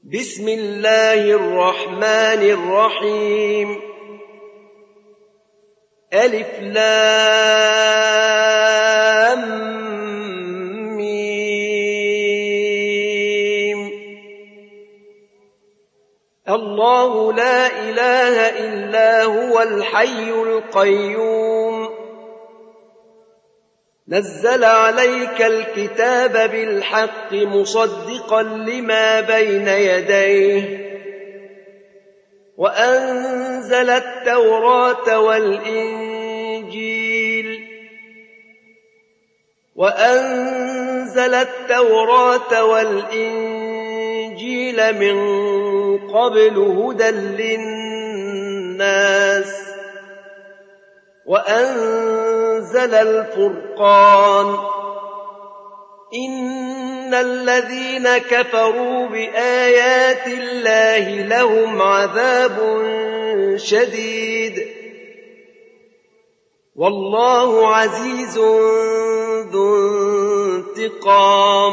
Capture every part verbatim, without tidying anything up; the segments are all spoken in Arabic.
بسم الله الرحمن الرحيم ألف لام ميم الله لا إله إلا هو الحي القيوم نزل عليك الكتاب بالحق مصدقا لما بين يديه وأنزل التوراة والإنجيل وأنزل التوراة والإنجيل من قبل هدى للناس وأنزل الفرقان إن الذين كفروا بآيات الله لهم عذاب شديد والله عزيز ذو انتقام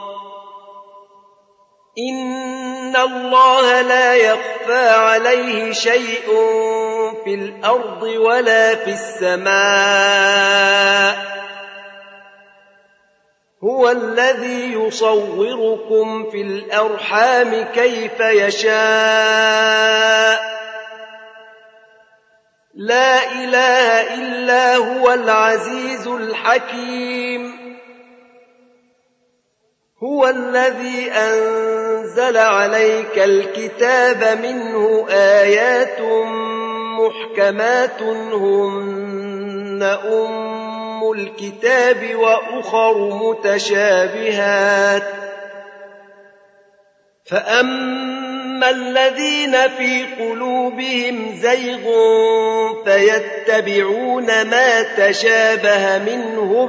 إن الله لا يخفى عليه شيء في الأرض ولا في السماء هو الذي يصوركم في الأرحام كيف يشاء لا إله إلا هو العزيز الحكيم هو الذي أنزل عليك الكتاب منه آيات محكمات هن أم الكتاب وأخر متشابهات فأما الذين في قلوبهم زيغ فيتبعون ما تشابه منه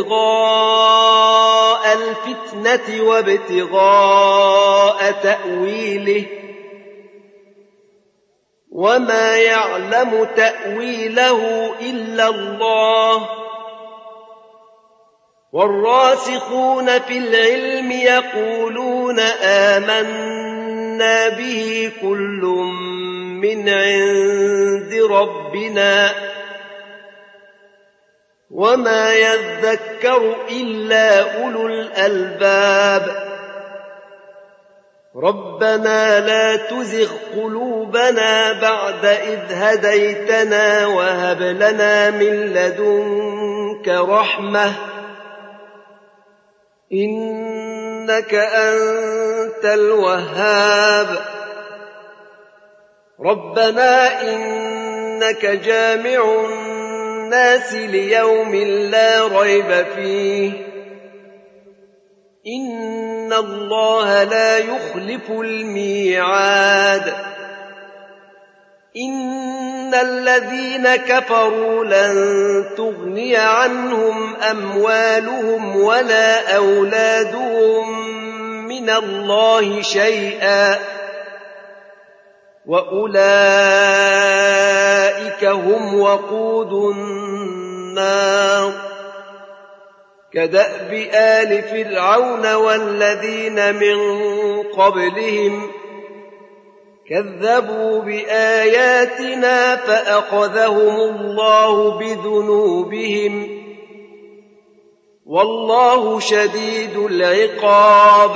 ابتغاء الفتنة وابتغاء تأويله وما يعلم تأويله إلا الله والراسخون في العلم يقولون آمنا به كل من عند ربنا وما يذكر إلا أولو الألباب ربنا لا تزغ قلوبنا بعد إذ هديتنا وهب لنا من لدنك رحمة إنك أنت الوهاب ربنا إنك جامع الناس ليوم لا ريب فيه إن الله لا يخلف الميعاد إن الذين كفروا لن تغني عنهم أموالهم ولا أولادهم من الله شيئا وأولئك هم وقود النار كدأب آل فرعون والذين من قبلهم كذبوا بآياتنا فأخذهم الله بذنوبهم والله شديد العقاب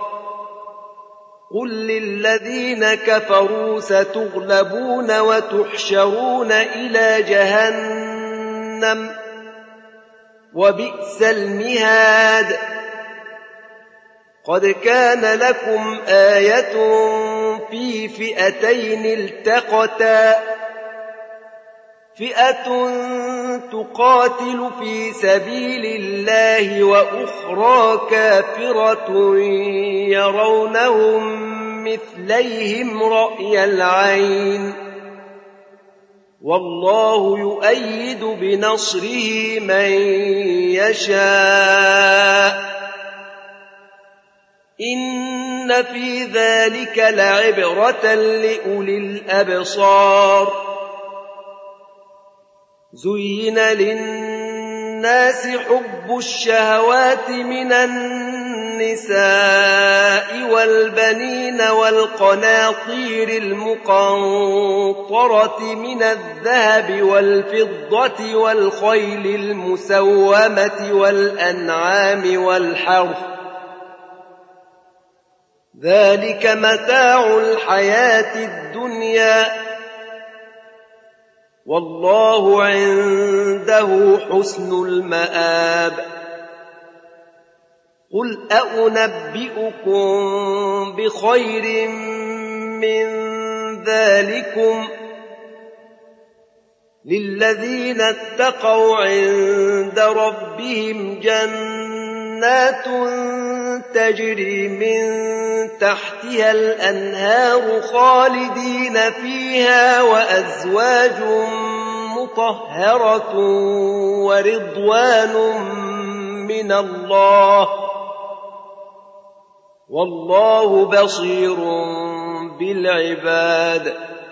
قل للذين كفروا ستغلبون وتحشرون إلى جهنم وبئس المهاد قد كان لكم آية في فئتين التقتا فئة تقاتل في سبيل الله وأخرى كافرة يرونهم مثليهم رأي العين والله يؤيد بنصره من يشاء إن في ذلك لعبرة لأولي الأبصار زين للناس حب الشهوات من النساء النساء والبنين والقناطير المقنطرة من الذهب والفضة والخيل المسومة والأنعام والحرث ذلك متاع الحياة الدنيا والله عنده حسن المآب قل أنبئكم بخير من ذلكم للذين اتقوا عند ربهم جنات تجري من تحتها الأنهار خالدين فيها وأزواج مطهرة ورضوان من الله والله بصير بالعباد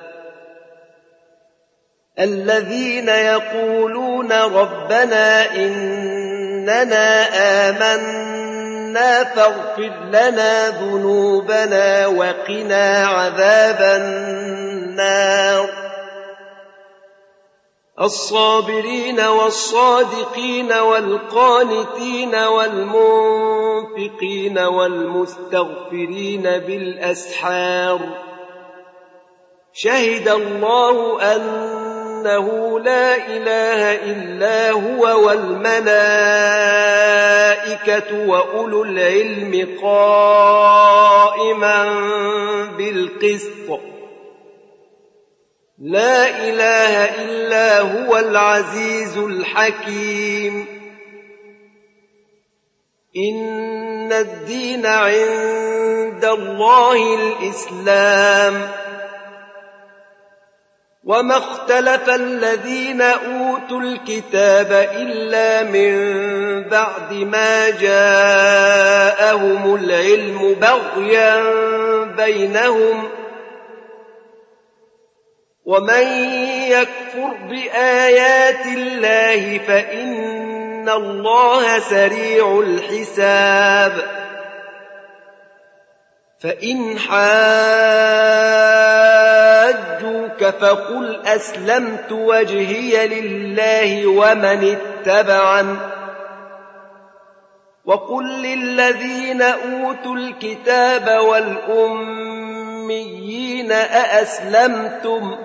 الذين يقولون ربنا إننا آمنا فاغفر لنا ذنوبنا وقنا عذاب النار الصابرين والصادقين والقانتين والمنفقين والمستغفرين بالأسحار شهد الله أنه لا إله إلا هو والملائكة وأولو العلم قائما بالقسط لا إله إلا هو العزيز الحكيم إن الدين عند الله الإسلام وما اختلف الذين أوتوا الكتاب إلا من بعد ما جاءهم العلم بغيا بينهم ومن يكفر بآيات الله فإن الله سريع الحساب فإن حاجوك فقل أسلمت وجهي لله ومن اتبعن وقل للذين أوتوا الكتاب والأميين أأسلمتم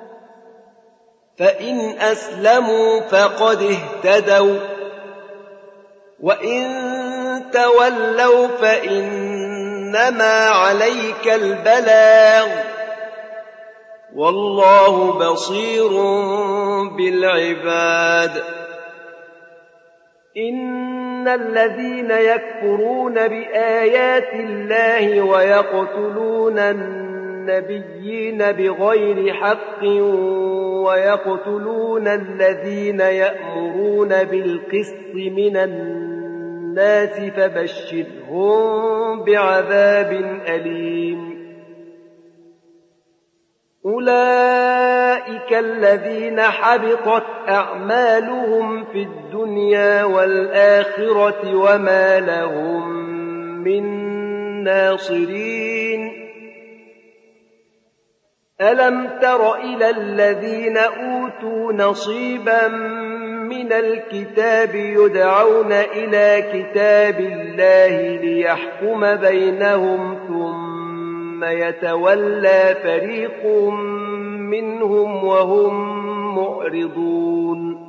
فإن أسلموا فقد اهتدوا وإن تولوا فإنما عليك البلاغ والله بصير بالعباد إن الذين يكفرون بآيات الله ويقتلون النبيين بغير حق ويقتلون الذين يأمرون بالقسط من الناس فبشرهم بعذاب أليم أولئك الذين حبطت أعمالهم في الدنيا والآخرة وما لهم من ناصرين ألم تر إلى الذين أوتوا نصيبا من الكتاب يدعون إلى كتاب الله ليحكم بينهم ثم يتولى فريق منهم وهم معرضون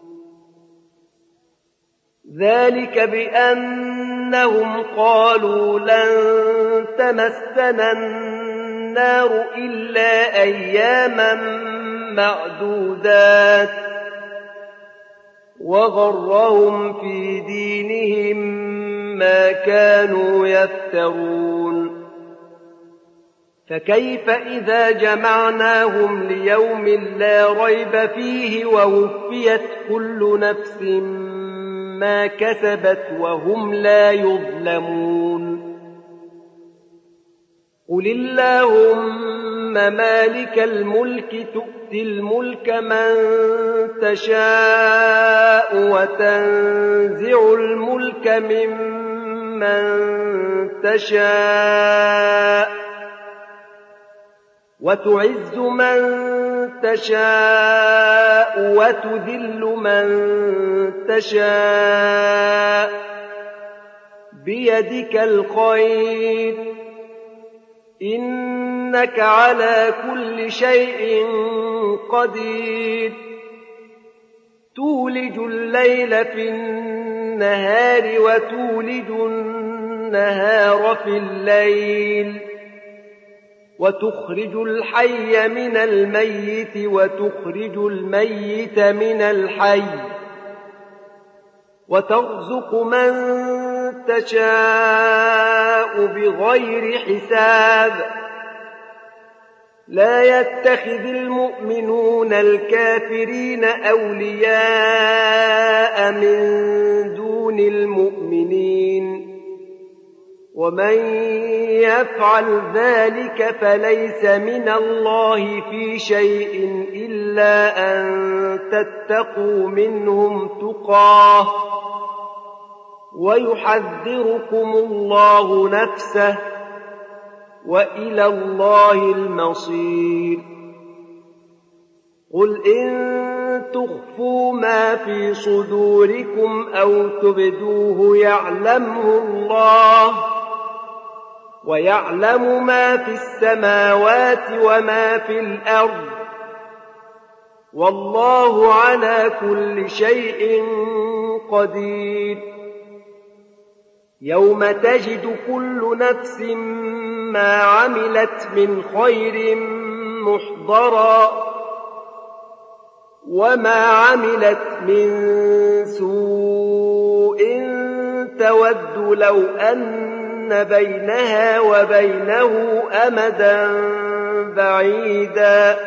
ذلك بأنهم قالوا لن تمسنا النار إلا أياما معدودات وغرهم في دينهم ما كانوا يفترون فكيف إذا جمعناهم ليوم لا ريب فيه ووفيت كل نفس ما كسبت وهم لا يظلمون قل اللهم مالك الملك تؤتي الملك من تشاء وتنزع الملك ممن من تشاء وتعز من تشاء وتذل من تشاء بيدك الخير إنك على كل شيء قدير تولج الليل في النهار وتولج النهار في الليل وتخرج الحي من الميت وتخرج الميت من الحي وترزق من تشاء بغير حساب لا يتخذ المؤمنون الكافرين أولياء من دون المؤمنين ومن يفعل ذلك فليس من الله في شيء إلا أن تتقوا منهم تقاه ويحذركم الله نفسه وإلى الله المصير قل إن تخفوا ما في صدوركم أو تبدوه يعلمه الله ويعلم ما في السماوات وما في الأرض والله على كل شيء قدير يوم تجد كل نفس ما عملت من خير محضرا وما عملت من سوء تود لو أن بينها وبينه أمدا بعيدا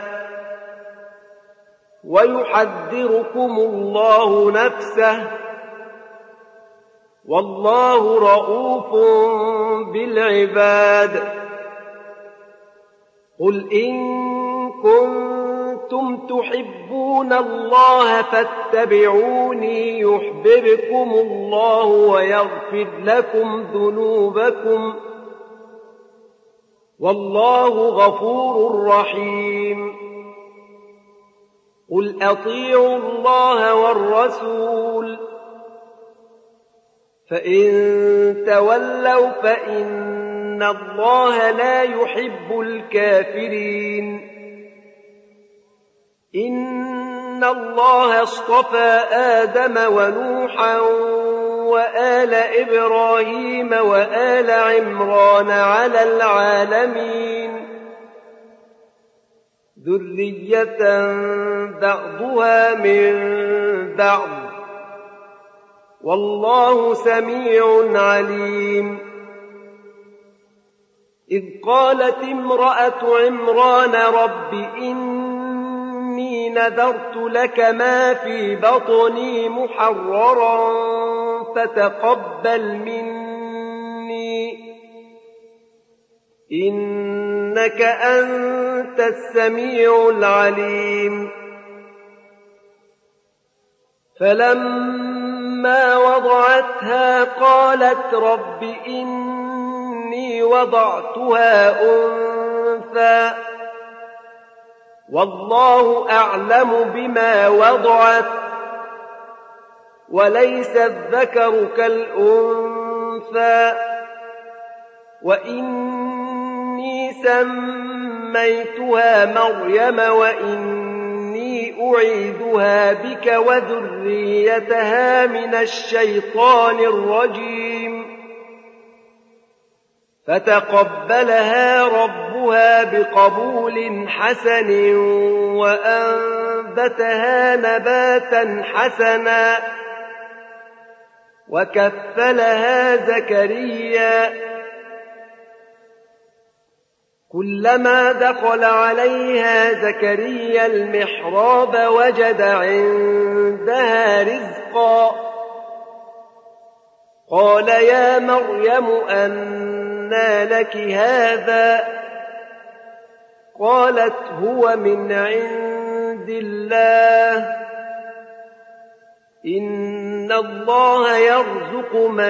ويحذركم الله نفسه والله رءوف بالعباد قل إن كنتم تحبون الله فاتبعوني يحببكم الله ويغفر لكم ذنوبكم والله غفور رحيم قل أطيعوا الله والرسول فإن تولوا فإن الله لا يحب الكافرين إن الله اصطفى آدم ونوحا وآل إبراهيم وآل عمران على العالمين ذرية بعضها من بعض والله سميع عليم إذ قالت امرأة عمران رب إني نذرت لك ما في بطني محررا فتقبل مني إنك أنت السميع العليم فلما وضعتها قالت رب إني وضعتها أنثى والله أعلم بما وضعت وليس الذكر كالأنثى وإني سميتها مريم وإني أعيذها بك وذريتها من الشيطان الرجيم فتقبلها ربها بقبول حسن وأنبتها نباتا حسنا وكفلها زكريا كلما دخل عليها زكريا المحراب وجد عندها رزقا قال يا مريم أنى لك هذا قالت هو من عند الله إن الله يرزق من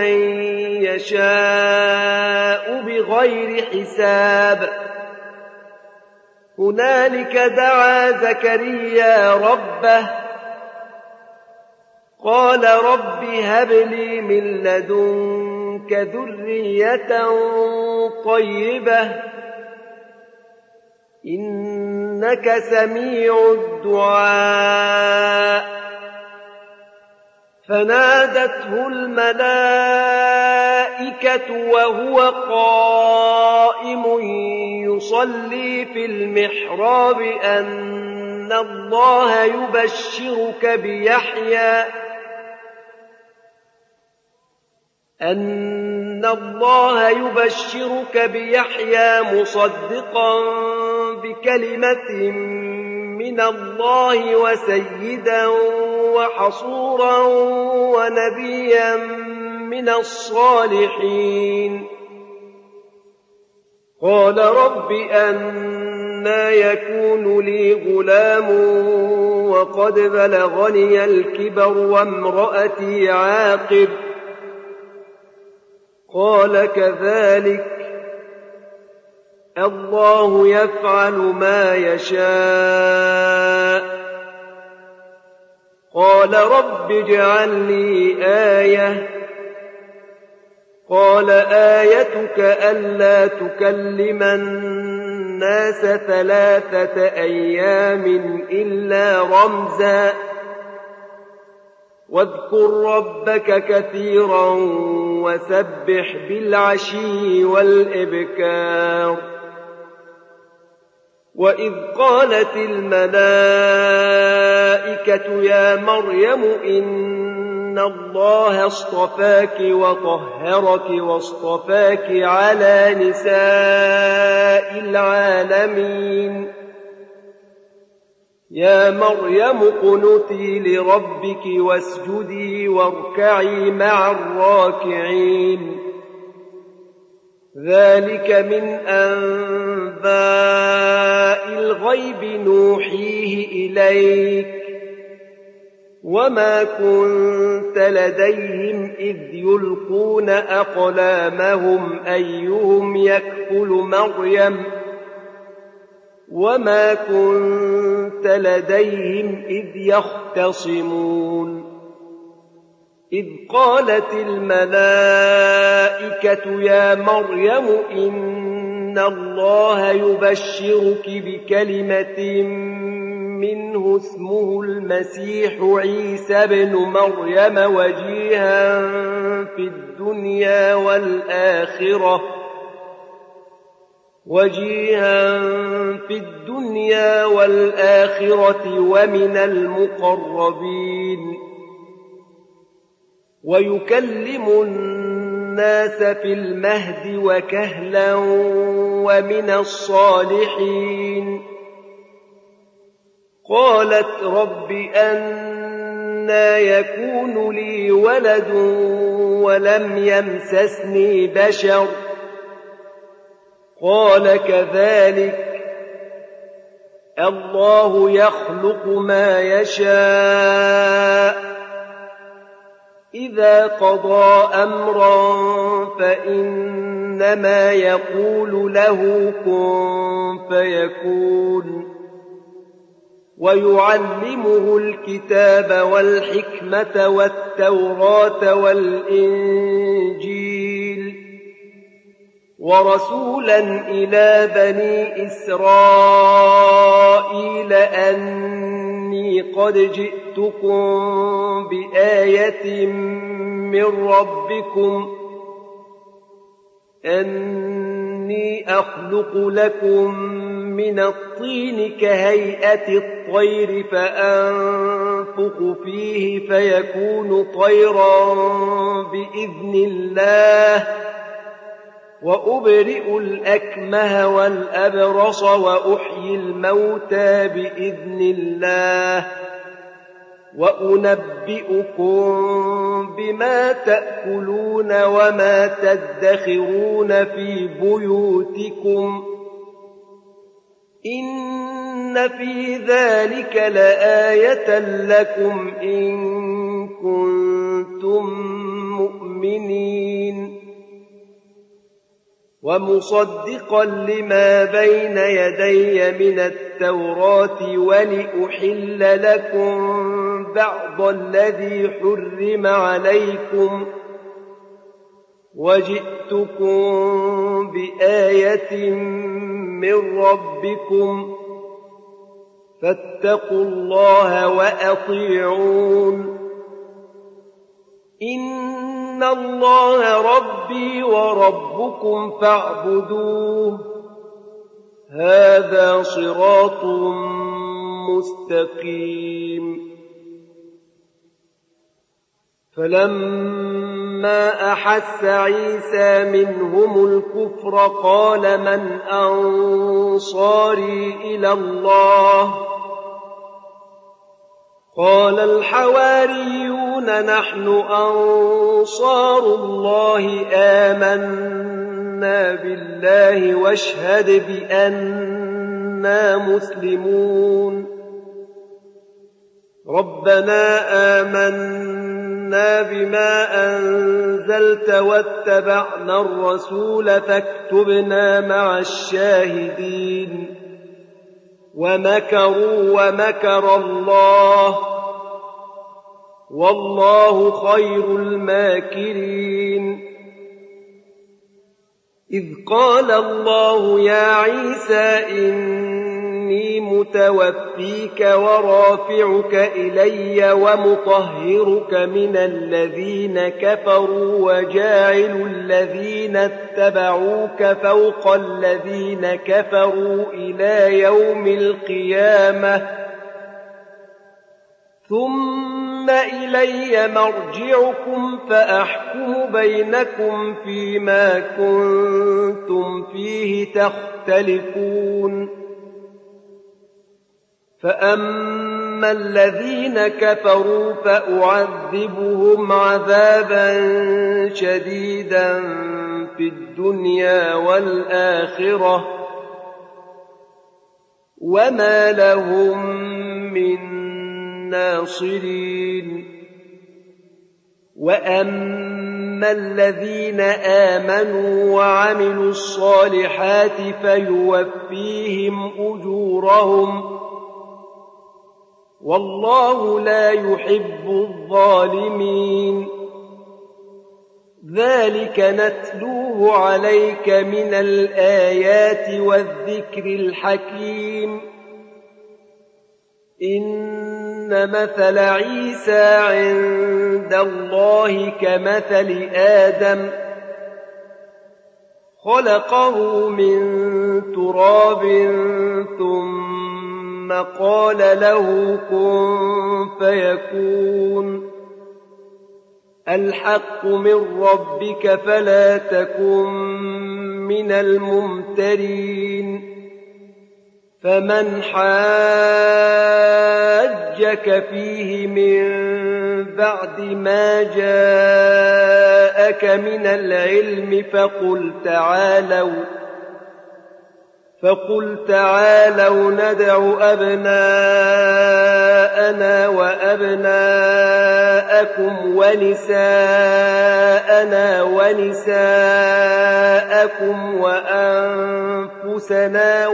يشاء بغير حساب هنالك دعا زكريا ربه قال رب هب لي من لدنك ذرية طيبة إنك سميع الدعاء فنادته الملائكة وهو قائم يصلي في المحراب أن الله يبشرك بيحيى أن الله يبشرك بيحيى مصدقا بكلمة من الله وسيدا وحصورا ونبيا من الصالحين قال رب أنى يكون لي غلام وقد بلغني الكبر وامرأتي عاقر قال كذلك الله يفعل ما يشاء قال رب اجعل لي آية قال آيتك ألا تكلم الناس ثلاثة أيام إلا رمزا واذكر ربك كثيرا وسبح بالعشي والإبكار وإذ قالت الملائكة يا مريم إن الله اصطفاك وطهرك واصطفاك على نساء العالمين يا مريم اقنتي لربك واسجدي واركعي مع الراكعين ذلك من أنباء الغيب نوحيه إليك وما كنت لديهم إذ يلقون أقلامهم أيهم يكفل مريم وما كنت لديهم إذ يختصمون إذ قالت الملائكة يا مريم إن الله يبشرك بكلمة منه اسمه المسيح عيسى بن مريم وجيها في الدنيا والآخرة وجيها في الدنيا والآخرة ومن المقربين ويكلم الناس في المهد وكهلا ومن الصالحين قالت رب أنى يكون لي ولد ولم يمسسني بشر قال كذلك الله يخلق ما يشاء إذا قضى أمرا فإنما يقول له كن فيكون ويعلمه الكتاب والحكمة والتوراة والإنجيل ورسولا إلى بني إسرائيل أني قد جئتكم بآية من ربكم أني أخلق لكم من الطين كهيئة الطير فأنفخ فيه فيكون طيرا بإذن الله وأبرئ الأكمه والأبرص وأحيي الموتى بإذن الله وأنبئكم بما تأكلون وما تدخرون في بيوتكم إن في ذلك لآية لكم إن كنتم مؤمنين ومصدقا لما بين يدي من التوراة ولأحل لكم بعض الذي حرم عليكم وجئتكم بآية من ربكم فاتقوا الله وأطيعون إن الله ربي وربكم فاعبدوه هذا صراط مستقيم فلما أحس عيسى منهم الكفر قال من أنصاري إلى الله قال الحواريون نحن أنصار الله آمنا بالله واشهد بأننا مسلمون ربنا آمنا بما أنزلت واتبعنا الرسول فاكتبنا مع الشاهدين ومكروا ومكر الله والله خير الماكرين إذ قال الله يا عيسى إني متوفيك ورافعك إلي ومطهرك من الذين كفروا وجاعل الذين اتبعوك فوق الذين كفروا إلى يوم القيامة ثم إلي مرجعكم فأحكم بينكم فيما كنتم فيه تختلفون فأما الذين كفروا فأعذبهم عذابا شديدا في الدنيا والآخرة وما لهم من ناصرين وأما الذين آمنوا وعملوا الصالحات فيوفيهم أجورهم والله لا يحب الظالمين ذلك نتلوه عليك من الآيات والذكر الحكيم إن مثل عيسى عند الله كمثل آدم خلقه من تراب ثم قال له كن فيكون الحق من ربك فلا تكن من الممترين فمن حاجك فيه من بعد ما جاءك من العلم فقل تعالوا فقل تعالوا ندع أبناءنا وأبناءكم ونساءنا ونساءكم وأنفسنا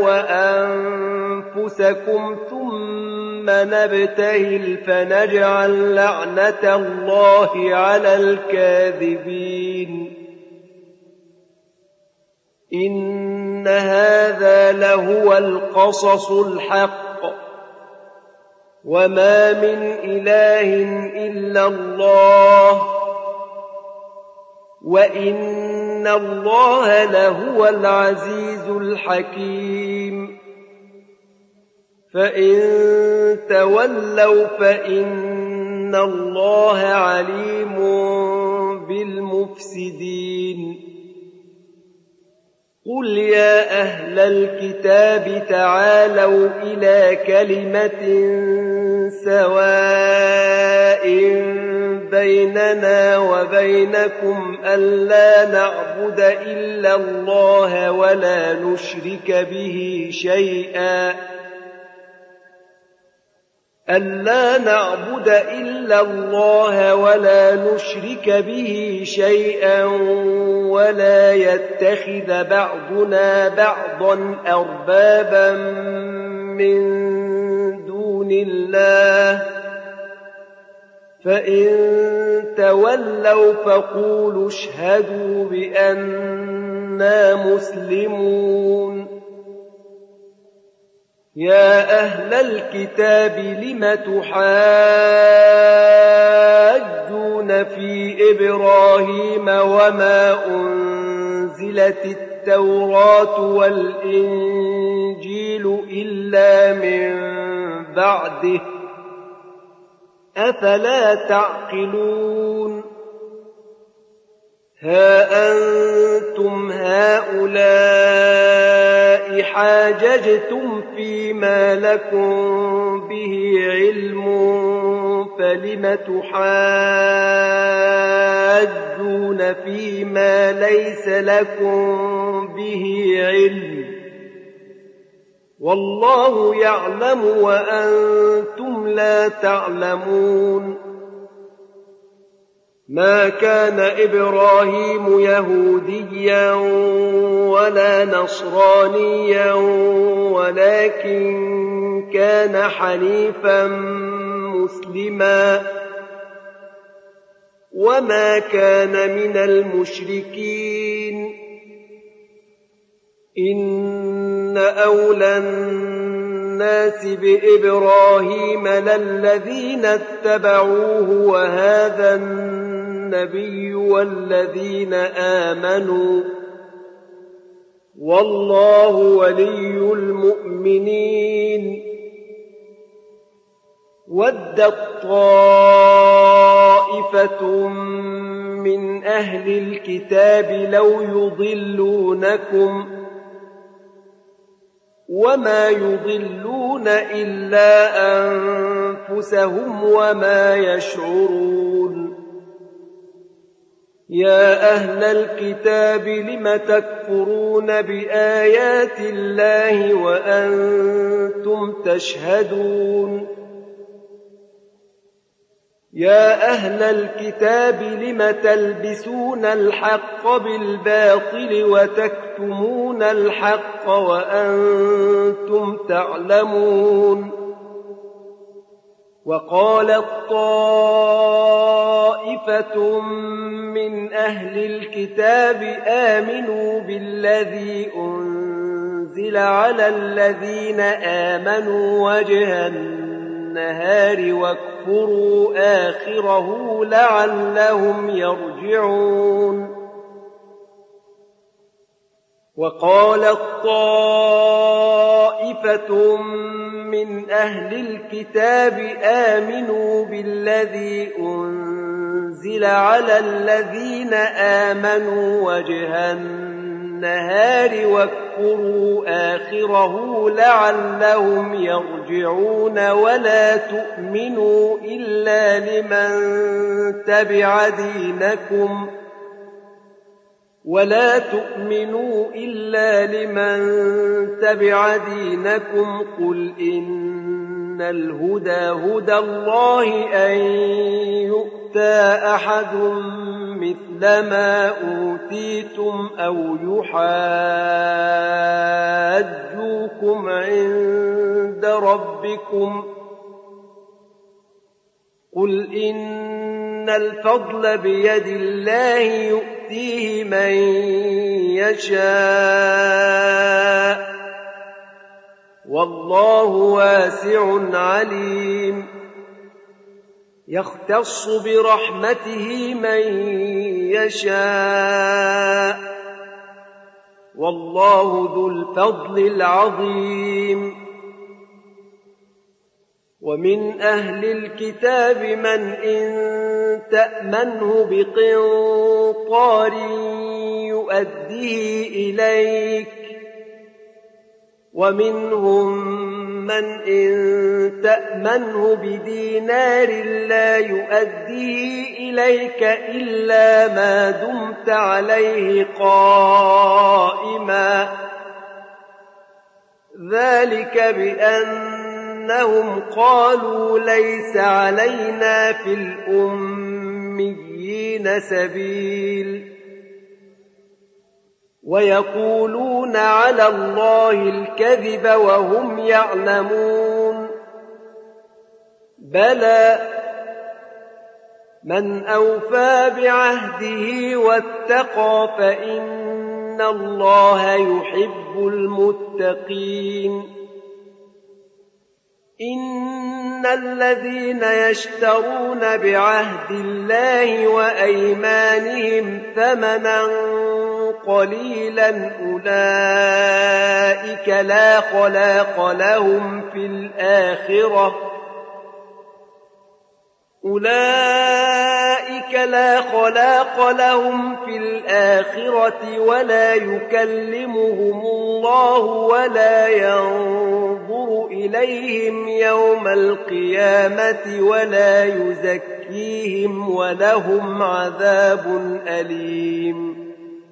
وأنفسكم ثم نبتهل فنجعل لعنة الله على الكاذبين إن هذا لهو القصص الحق وما من إله إلا الله وإن الله لهو العزيز الحكيم فإن تولوا فإن الله عليم بالمفسدين قل يا أهل الكتاب تعالوا إلى كلمة سواء بيننا وبينكم ألا نعبد إلا الله ولا نشرك به شيئا ألا نعبد إلا الله ولا نشرك به شيئا ولا يتخذ بعضنا بعضا أربابا من دون الله فإن تولوا فقولوا اشهدوا بأننا مسلمون يا أهل الكتاب لم تحاجون في إبراهيم وما أنزلت التوراة والإنجيل إلا من بعده أفلا تعقلون ها أنتم هؤلاء حاججتم فيما لكم به علم فلم تحاجون فيما ليس لكم به علم والله يعلم وأنتم لا تعلمون ما كان إبراهيم يهوديا ولا نصرانيا ولكن كان حنيفا مسلما وما كان من المشركين إن أولى الناس بإبراهيم للذين اتبعوه وهذا النبي والذين آمنوا والله ولي المؤمنين ودت طائفة من أهل الكتاب لو يضلونكم وما يضلون إلا أنفسهم وما يشعرون يا أهل الكتاب لم تكفرون بآيات الله وأنتم تشهدون يا أهل الكتاب لم تلبسون الحق بالباطل وتكتمون الحق وأنتم تعلمون وقالت طائفة من أهل الكتاب آمنوا بالذي أنزل على الذين آمنوا وجه النهار واكفروا آخره لعلهم يرجعون وقالت طائفة من أهل الكتاب آمنوا بالذي أنزل على الذين آمنوا وجه النهار واكفروا آخره لعلهم يرجعون ولا تؤمنوا إلا لمن تبع دينكم ولا تؤمنوا إلا لمن تبع دينكم قل إن الهدى هدى الله أن يؤتى أحد مثل ما أوتيتم أو يحاجوكم عند ربكم قل إن الفضل بيد الله يؤتيه من يشاء والله واسع عليم يختص برحمته من يشاء والله ذو الفضل العظيم ومن أهل الكتاب من إن تأمنه بقنطار يؤديه إليك ومنهم من إن تأمنه بدينار لا يؤديه إليك إلا ما دمت عليه قائما ذلك بأن أنهم قالوا ليس علينا في الأميين سبيل ويقولون على الله الكذب وهم يعلمون بلى من أوفى بعهده واتقى فإن الله يحب المتقين إن الذين يشترون بعهد الله وأيمانهم ثمنا قليلا أولئك لا خلاق لهم في الآخرة أولئك لا خلاق لهم في الآخرة ولا يكلمهم الله ولا ينظر إليهم يوم القيامة ولا يزكيهم ولهم عذاب أليم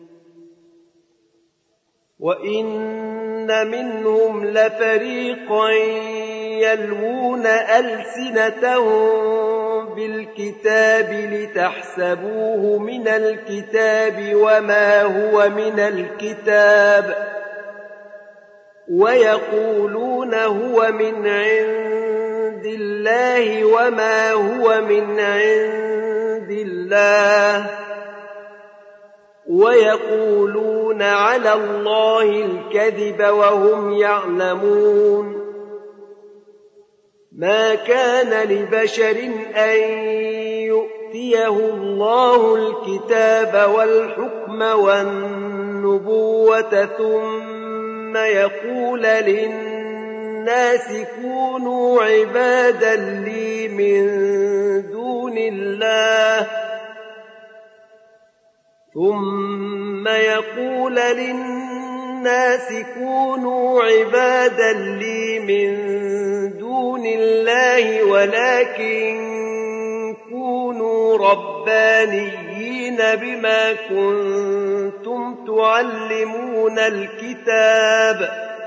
وإن منهم لفريقا يلوون ألسنتهم بالكتاب لتحسبوه من الكتاب وما هو من الكتاب ويقولون هو من عند الله وما هو من عند الله ويقولون على الله الكذب وهم يعلمون ما كان لبشر أن يؤتيه الله الكتاب والحكم والنبوة ثم يقول للناس كونوا عبادا لي من دون الله ثم يقول للناس كونوا عبادا لي من دون الله ولكن كونوا ربانيين بما كنتم تعلمون الكتاب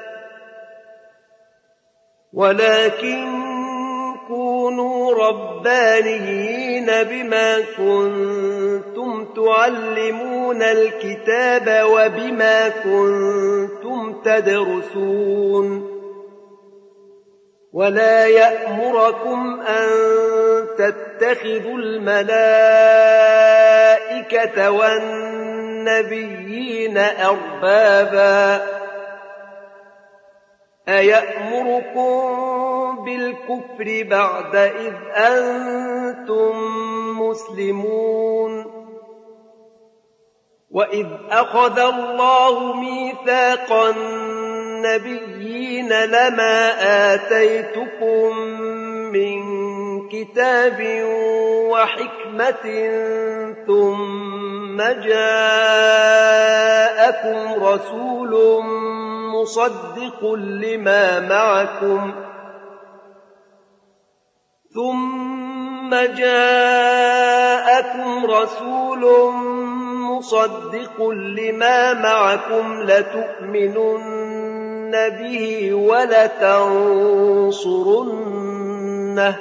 ولكن كونوا ربانيين بما كنتم تعلمون الكتاب وبما كنتم تدرسون ولا يأمركم أن تتخذوا الملائكة والنبيين أربابا أيأمركم بالكفر بعد إذ أنتم مسلمون وإذ أخذ الله ميثاق النبيين لما آتيتكم من كتاب وحكمة ثم جاءكم رسول مصدق لما معكم ثم جاءكم رسول مصدق لما معكم لتؤمنن به ولتنصرنه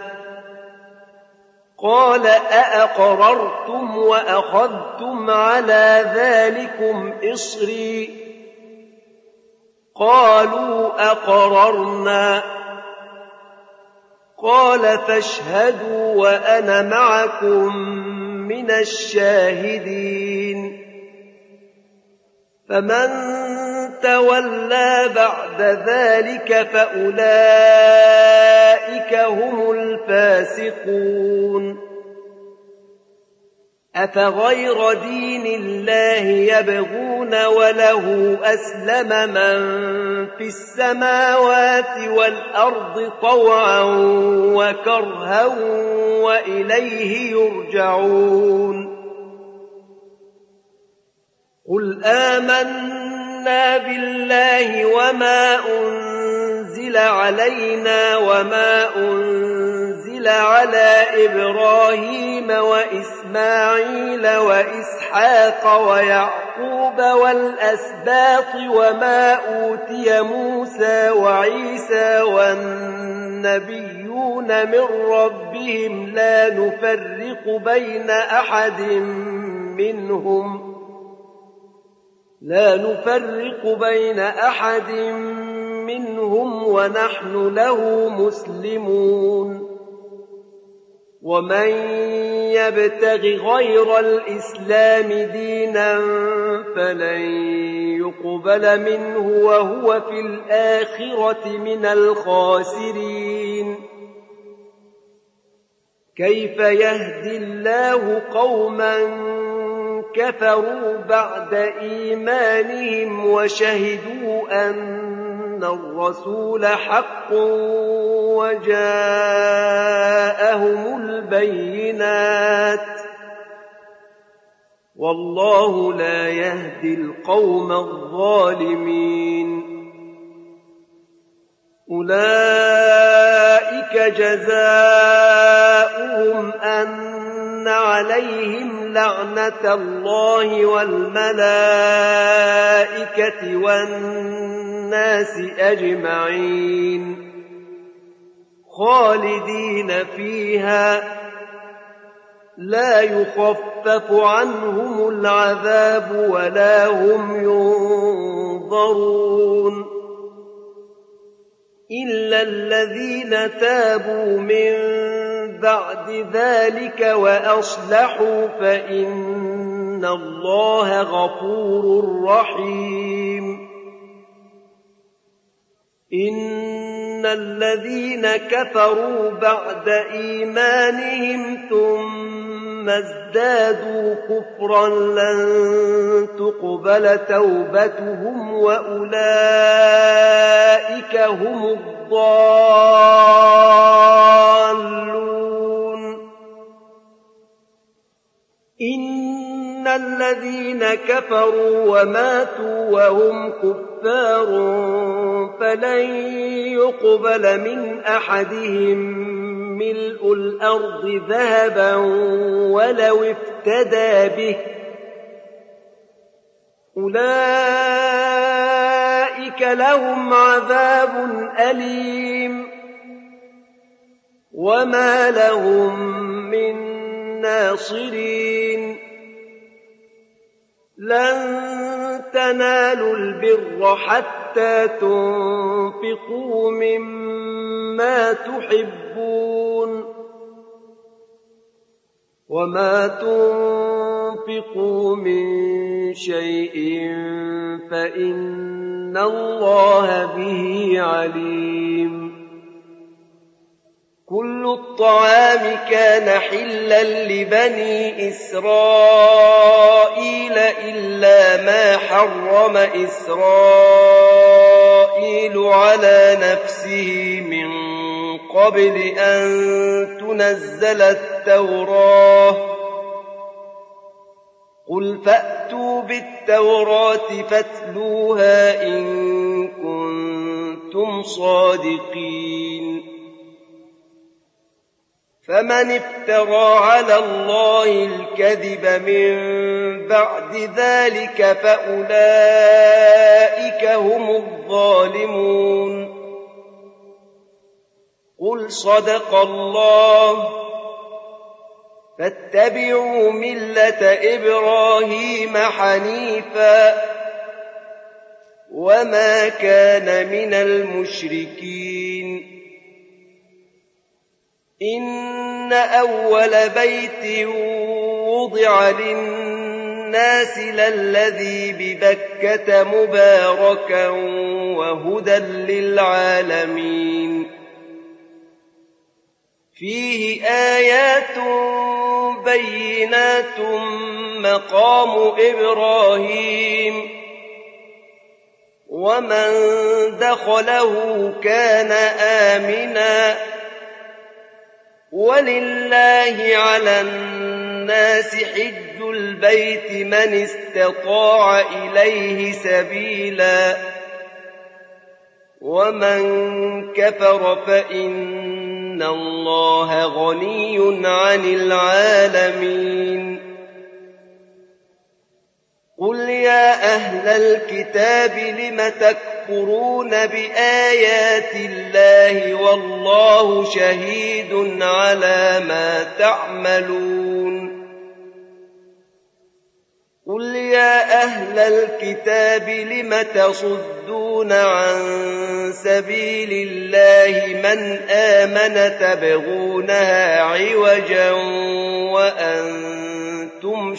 قال أأقررتم وأخذتم على ذلكم إصري قالوا أقررنا قال فاشهدوا وأنا معكم من الشاهدين فمن تولى بعد ذلك فأولئك هم الفاسقون أفغير دين الله يبغون وله أسلم من في السماوات والأرض طوعا وكرها وإليه يرجعون قل آمنا بالله وما أنزل أنزل علينا وما أنزل على إبراهيم وإسماعيل وإسحاق ويعقوب والأسباط وما أوتي موسى وعيسى والنبيون من ربهم لا نفرق بين أحد منهم لا نفرق بين أحد منهم ونحن له مسلمون ومن يبتغ غير الإسلام دينا فلن يقبل منه وهو في الآخرة من الخاسرين كيف يهدي الله قوما كفروا بعد إيمانهم وشهدوا أن الرسول حق وجاءهم البينات والله لا يهدي القوم الظالمين أولئك جزاؤهم أن عليهم لعنة الله والملائكة والناس أجمعين خالدين فيها لا يخفف عنهم العذاب ولا هم ينظرون إلا الذين تابوا من بعد ذلك وأصلحوا فإن الله غفور رحيم إن الذين كفروا بعد إيمانهم ثم ازدادوا كفرا لن تقبل توبتهم وأولئك هم الضالون إن الذين كفروا وماتوا وهم كفار فلن يقبل من أحدهم ملء الأرض ذهبا ولو افتدى به أولئك لهم عذاب أليم وما لهم من ناصرين لن تنالوا البر حتى تنفقوا مما تحبون وما تنفقوا من شيء فإن الله به عليم كل الطعام كان حلا لبني إسرائيل إلا ما حرم إسرائيل على نفسه من قبل أن تنزل التوراة قل فأتوا بالتوراة فاتلوها إن كنتم صادقين فمن افترى على الله الكذب من بعد ذلك فأولئك هم الظالمون قل صدق الله فاتبعوا ملة إبراهيم حنيفا وما كان من المشركين إن أول بيت وضع للناس للذي ببكة مباركا وهدى للعالمين فيه آيات بينات مقام إبراهيم ومن دخله كان آمنا ولله على الناس حج البيت من استطاع إليه سبيلا ومن كفر فإن الله غني عن العالمين قل يا أهل الكتاب لم تكفرون بآيات الله والله شهيد على ما تعملون قل يا أهل الكتاب لم تصدون عن سبيل الله من آمن تبغونها عوجا وأنتم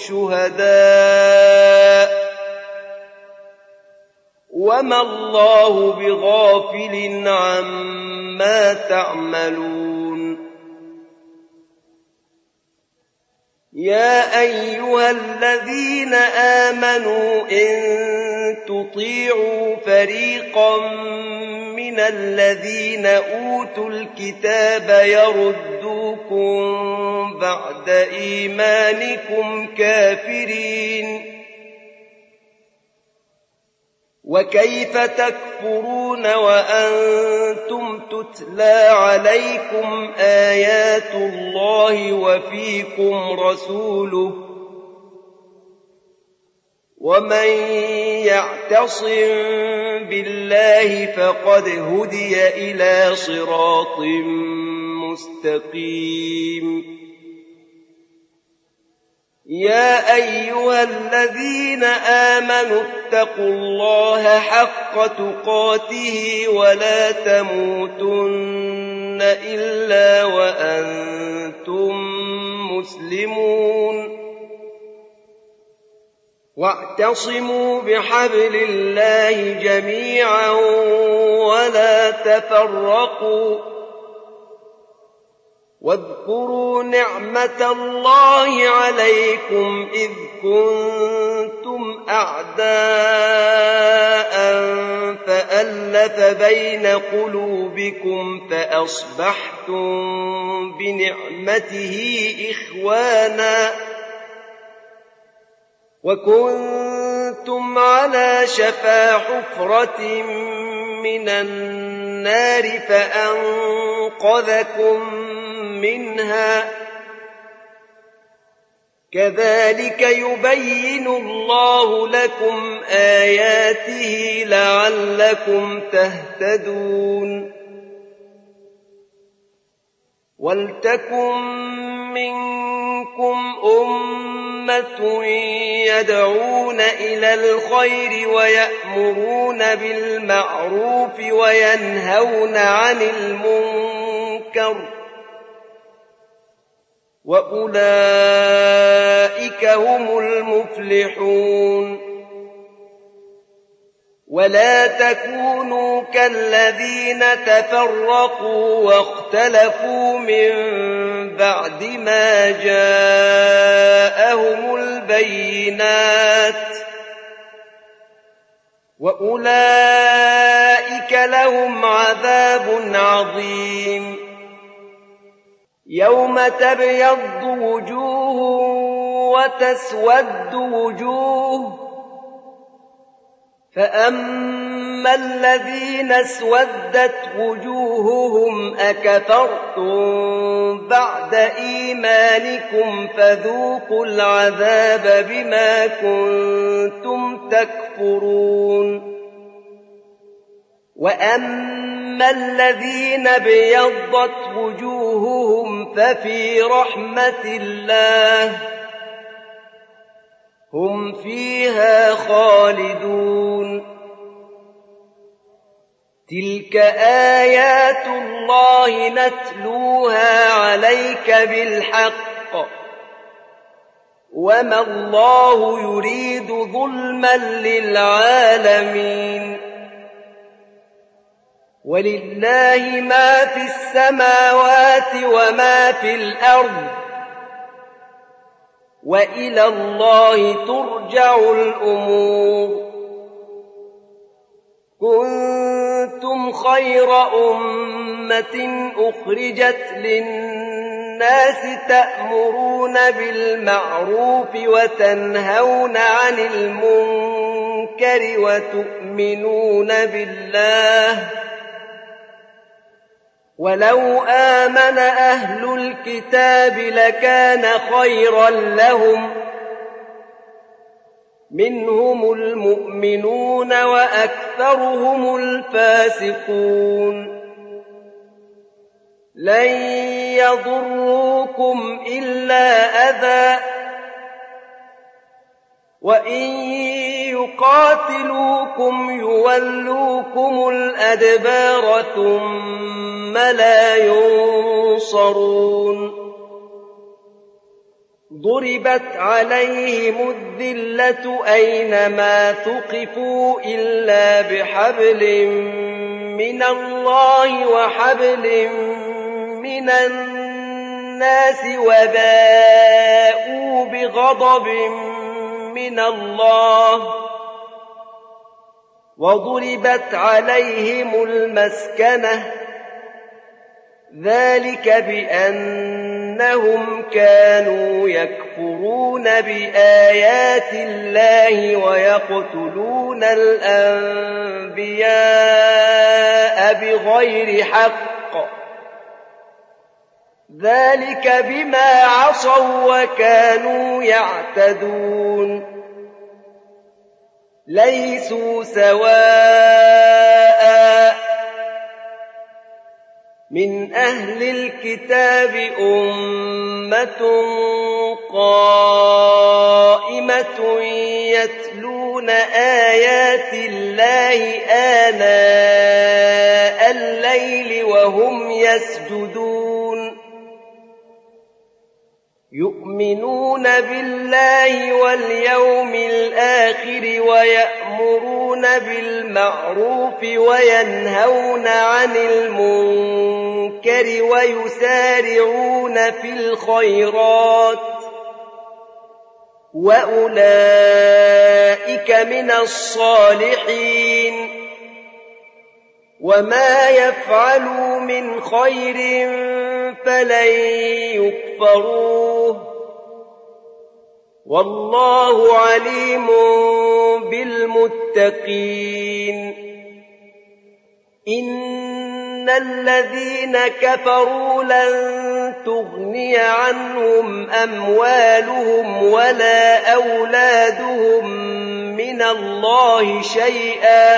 شهداء وما الله بغافل عما تعملون يا أيها الذين آمنوا إن تطيعوا فريقا من الذين أوتوا الكتاب يردوكم بعد إيمانكم كافرين وكيف تكفرون وأنتم تتلى عليكم آيات الله وفيكم رسوله ومن يعتصم بالله فقد هدي إلى صراط مستقيم يا أيها الذين آمنوا اتقوا الله حق تقاته ولا تموتن إلا وأنتم مسلمون واعتصموا بحبل الله جميعا ولا تفرقوا واذكروا نعمة الله عليكم إذ كنتم أعداء فألف بين قلوبكم فأصبحتم بنعمته إخوانا وكنتم على شفا حفرة من النار فأنقذكم منها كذلك يبين الله لكم آياته لعلكم تهتدون ولتكن منكم أمة يدعون إلى الخير ويأمرون بالمعروف وينهون عن المنكر وأولئك هم المفلحون ولا تكونوا كالذين تفرقوا واختلفوا من بعد ما جاءهم البينات وأولئك لهم عذاب عظيم يوم تبيض وجوه وتسود وجوه فأما الذين اسودت وجوههم أكفرتم بعد إيمانكم فذوقوا العذاب بما كنتم تكفرون وأما الذين ابيضت وجوههم ففي رحمة الله هم فيها خالدون تلك آيات الله نتلوها عليك بالحق وما الله يريد ظلما للعالمين ولله ما في السماوات وما في الأرض وإلى الله ترجع الأمور كنتم خير أمة أخرجت للناس تأمرون بالمعروف وتنهون عن المنكر وتؤمنون بالله ولو آمن أهل الكتاب لكان خيرا لهم منهم المؤمنون وأكثرهم الفاسقون لن يضروكم إلا أذى وإن يقاتلوكم يولوكم الأدبار ثم لا ينصرون ضربت عليهم الذلة أينما ثقفوا إلا بحبل من الله وحبل من الناس وباءوا بغضب من الله وضربت عليهم المسكنة ذلك بأنهم كانوا يكفرون بآيات الله ويقتلون الأنبياء بغير حق ذلك بما عصوا وكانوا يعتدون ليسوا سواء من أهل الكتاب أمة قائمة يتلون آيات الله آناء الليل وهم يسجدون يؤمنون بالله واليوم الآخر ويأمرون بالمعروف وينهون عن المنكر ويسارعون في الخيرات وأولئك من الصالحين وما يفعلوا من خير فلن يكفروه والله عليم بالمتقين إن الذين كفروا لن تغني عنهم أموالهم ولا أولادهم من الله شيئا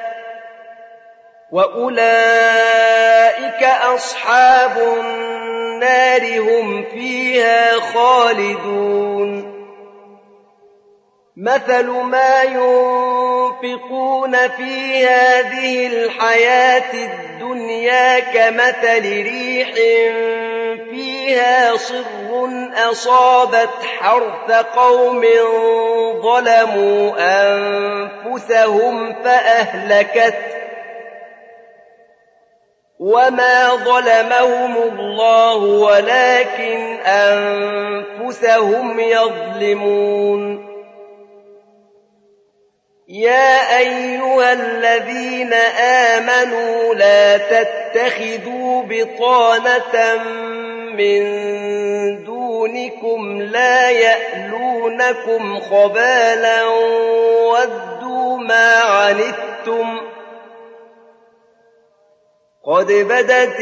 وأولئك أصحاب النار هم فيها خالدون مثل ما ينفقون في هذه الحياة الدنيا كمثل ريح فيها صر أصابت حرث قوم ظلموا أنفسهم فأهلكته وما ظلمهم الله ولكن أنفسهم يظلمون يا أيها الذين آمنوا لا تتخذوا بطانة من دونكم لا يألونكم خبالا ودوا ما عنتم قد بدت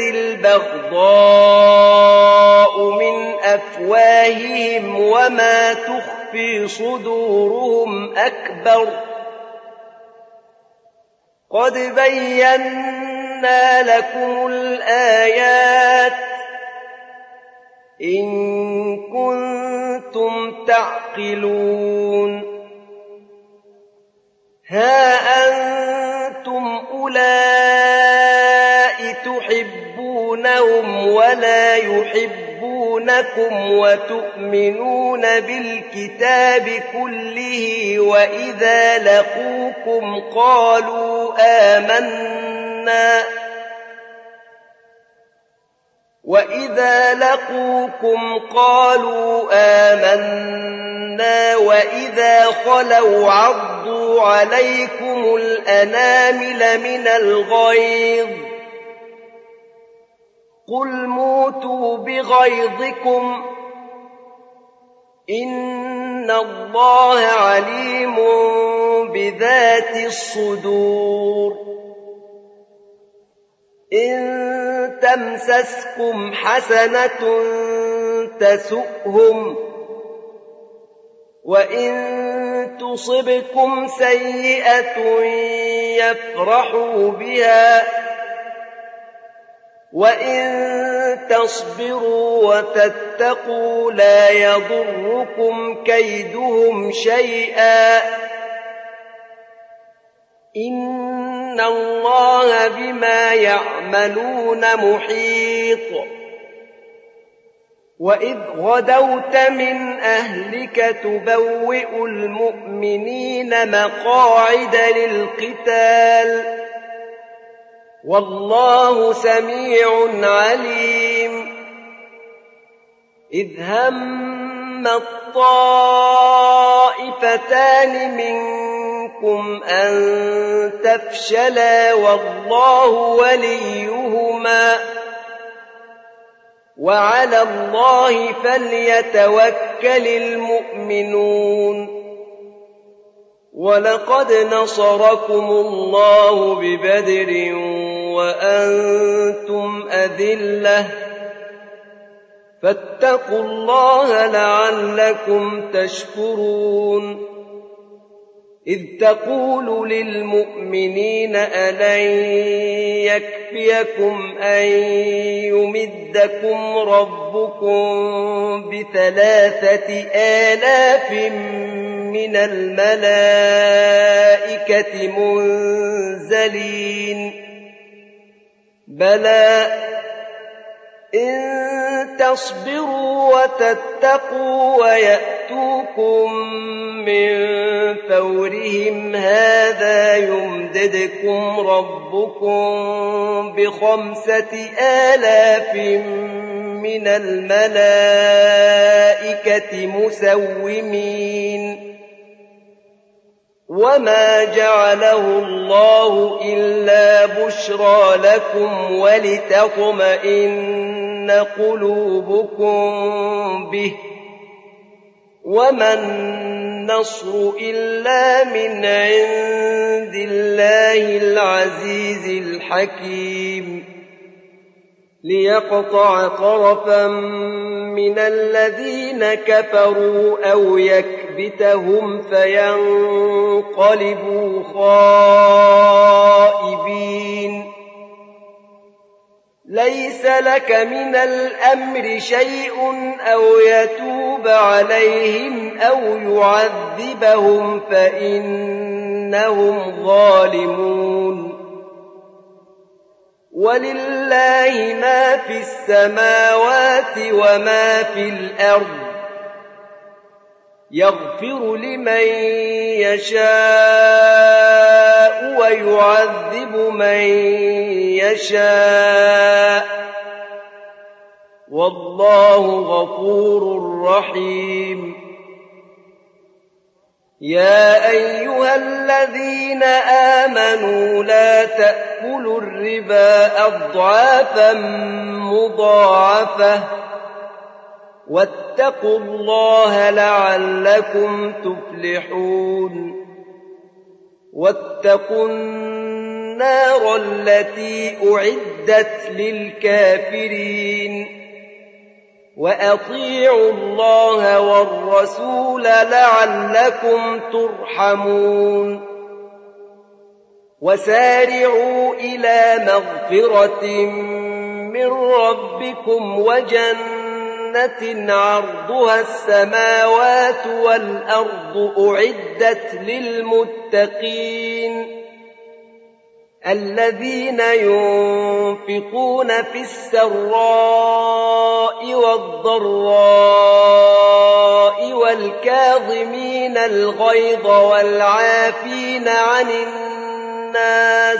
البغضاء من أفواههم وما تخفي صدورهم أكبر قد بينا لكم الآيات إن كنتم تعقلون ها أنتم أولئك تحبونهم ولا يحبونكم وتؤمنون بالكتاب كله وإذا لقوكم قالوا آمنا وإذا لقوكم قالوا آمنا وإذا خلوا عضوا عليكم الأنامل من الغيظ قل موتوا بغيظكم إن الله عليم بذات الصدور إن تمسسكم حسنة تسؤهم وإن تصبكم سيئة يفرحوا بها وإن تصبروا وتتقوا لا يضركم كيدهم شيئا إن الله بما يعملون محيط وإذ غدوت من أهلك تبوئ المؤمنين مقاعد للقتال والله سميع عليم إذ هم الطائفتان منكم أن تفشلا والله وليهما وعلى الله فليتوكل المؤمنون ولقد نصركم الله ببدر وأنتم أذلة فاتقوا الله لعلكم تشكرون إذ تقول للمؤمنين ألن يكفيكم أن يمدكم ربكم بثلاثة آلاف من الملائكة منزلين بلى إن تصبروا وتتقوا ويأتوكم من فورهم هذا يمددكم ربكم بخمسة آلاف من الملائكة مسومين وما جعله الله إلا بشرى لكم ولتطمئن قلوبكم به وما النصر إلا من عند الله العزيز الحكيم ليقطع طرفا من الذين كفروا أو يكبتهم فينقلبوا خائبين ليس لك من الأمر شيء أو يتوب عليهم أو يعذبهم فإنهم ظالمون ولله ما في السماوات وما في الأرض يغفر لمن يشاء ويعذب من يشاء والله غفور رحيم يا أيها الذين آمنوا لا تأكلوا الربا أضعافا مضاعفة واتقوا الله لعلكم تفلحون واتقوا النار التي أعدت للكافرين وأطيعوا الله والرسول لعلكم ترحمون وسارعوا إلى مغفرة من ربكم وجنة عرضها السماوات والأرض أعدت للمتقين الذين ينفقون في السراء والضراء والكاظمين الغيظ والعافين عن الناس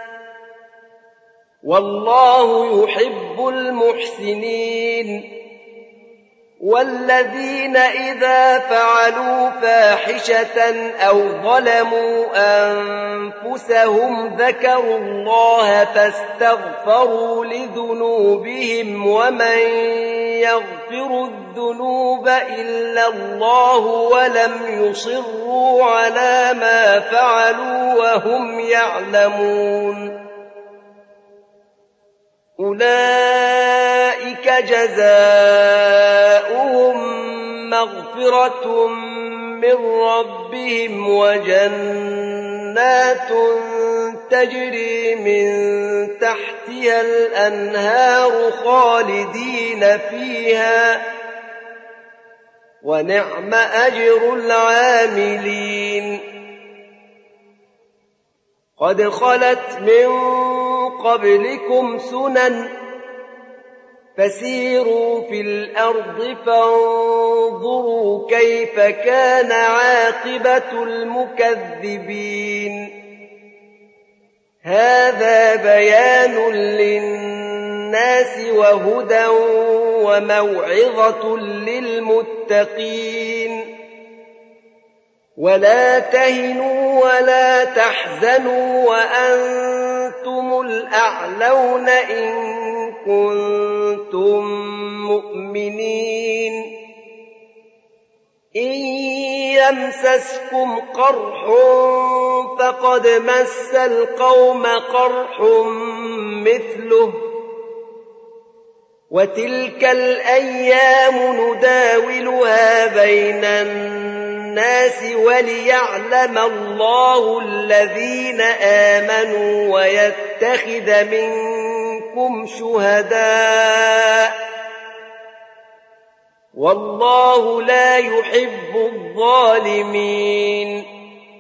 والله يحب المحسنين والذين إذا فعلوا فاحشة أو ظلموا أنفسهم ذكروا الله فاستغفروا لذنوبهم ومن يغفر الذنوب إلا الله ولم يصروا على ما فعلوا وهم يعلمون أولئك جزاؤهم مغفرة من ربهم وجنات تجري من تحتها الأنهار خالدين فيها ونعم أجر العاملين قد خلت من قبلكم سنن فسيروا في الأرض فانظروا كيف كان عاقبة المكذبين هذا بيان للناس وهدى وموعظة للمتقين ولا تهنوا ولا تحزنوا وأنتم الأعلون إن كنتم مؤمنين إن يمسسكم قرح فقد مس القوم قرح مثله وتلك الأيام نداولها بين الناس وليعلم الله الذين آمنوا ويتخذ منكم شهداء والله لا يحب الظالمين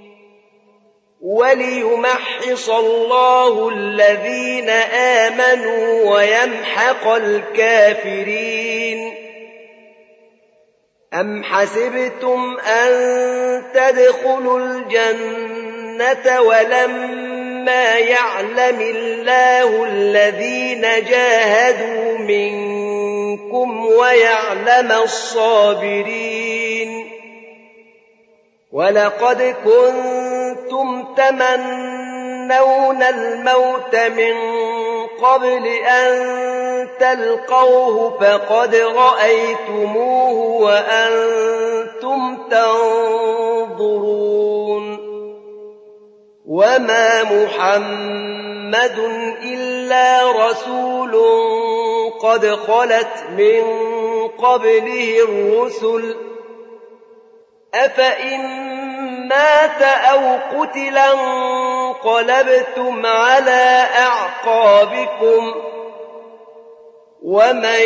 وليمحص الله الذين آمنوا ويمحق الكافرين أم حسبتم أن تدخلوا الجنة ولما يعلم الله الذين جاهدوا منكم ويعلم الصابرين ولقد كنتم تمنون الموت من قبل أن تلقوه فقد رأيتموه وأنتم تنظرون وما محمد إلا رسول قد خلت من قبله الرسل أفإن مات أو قتلا انقلبتم على أعقابكم ومن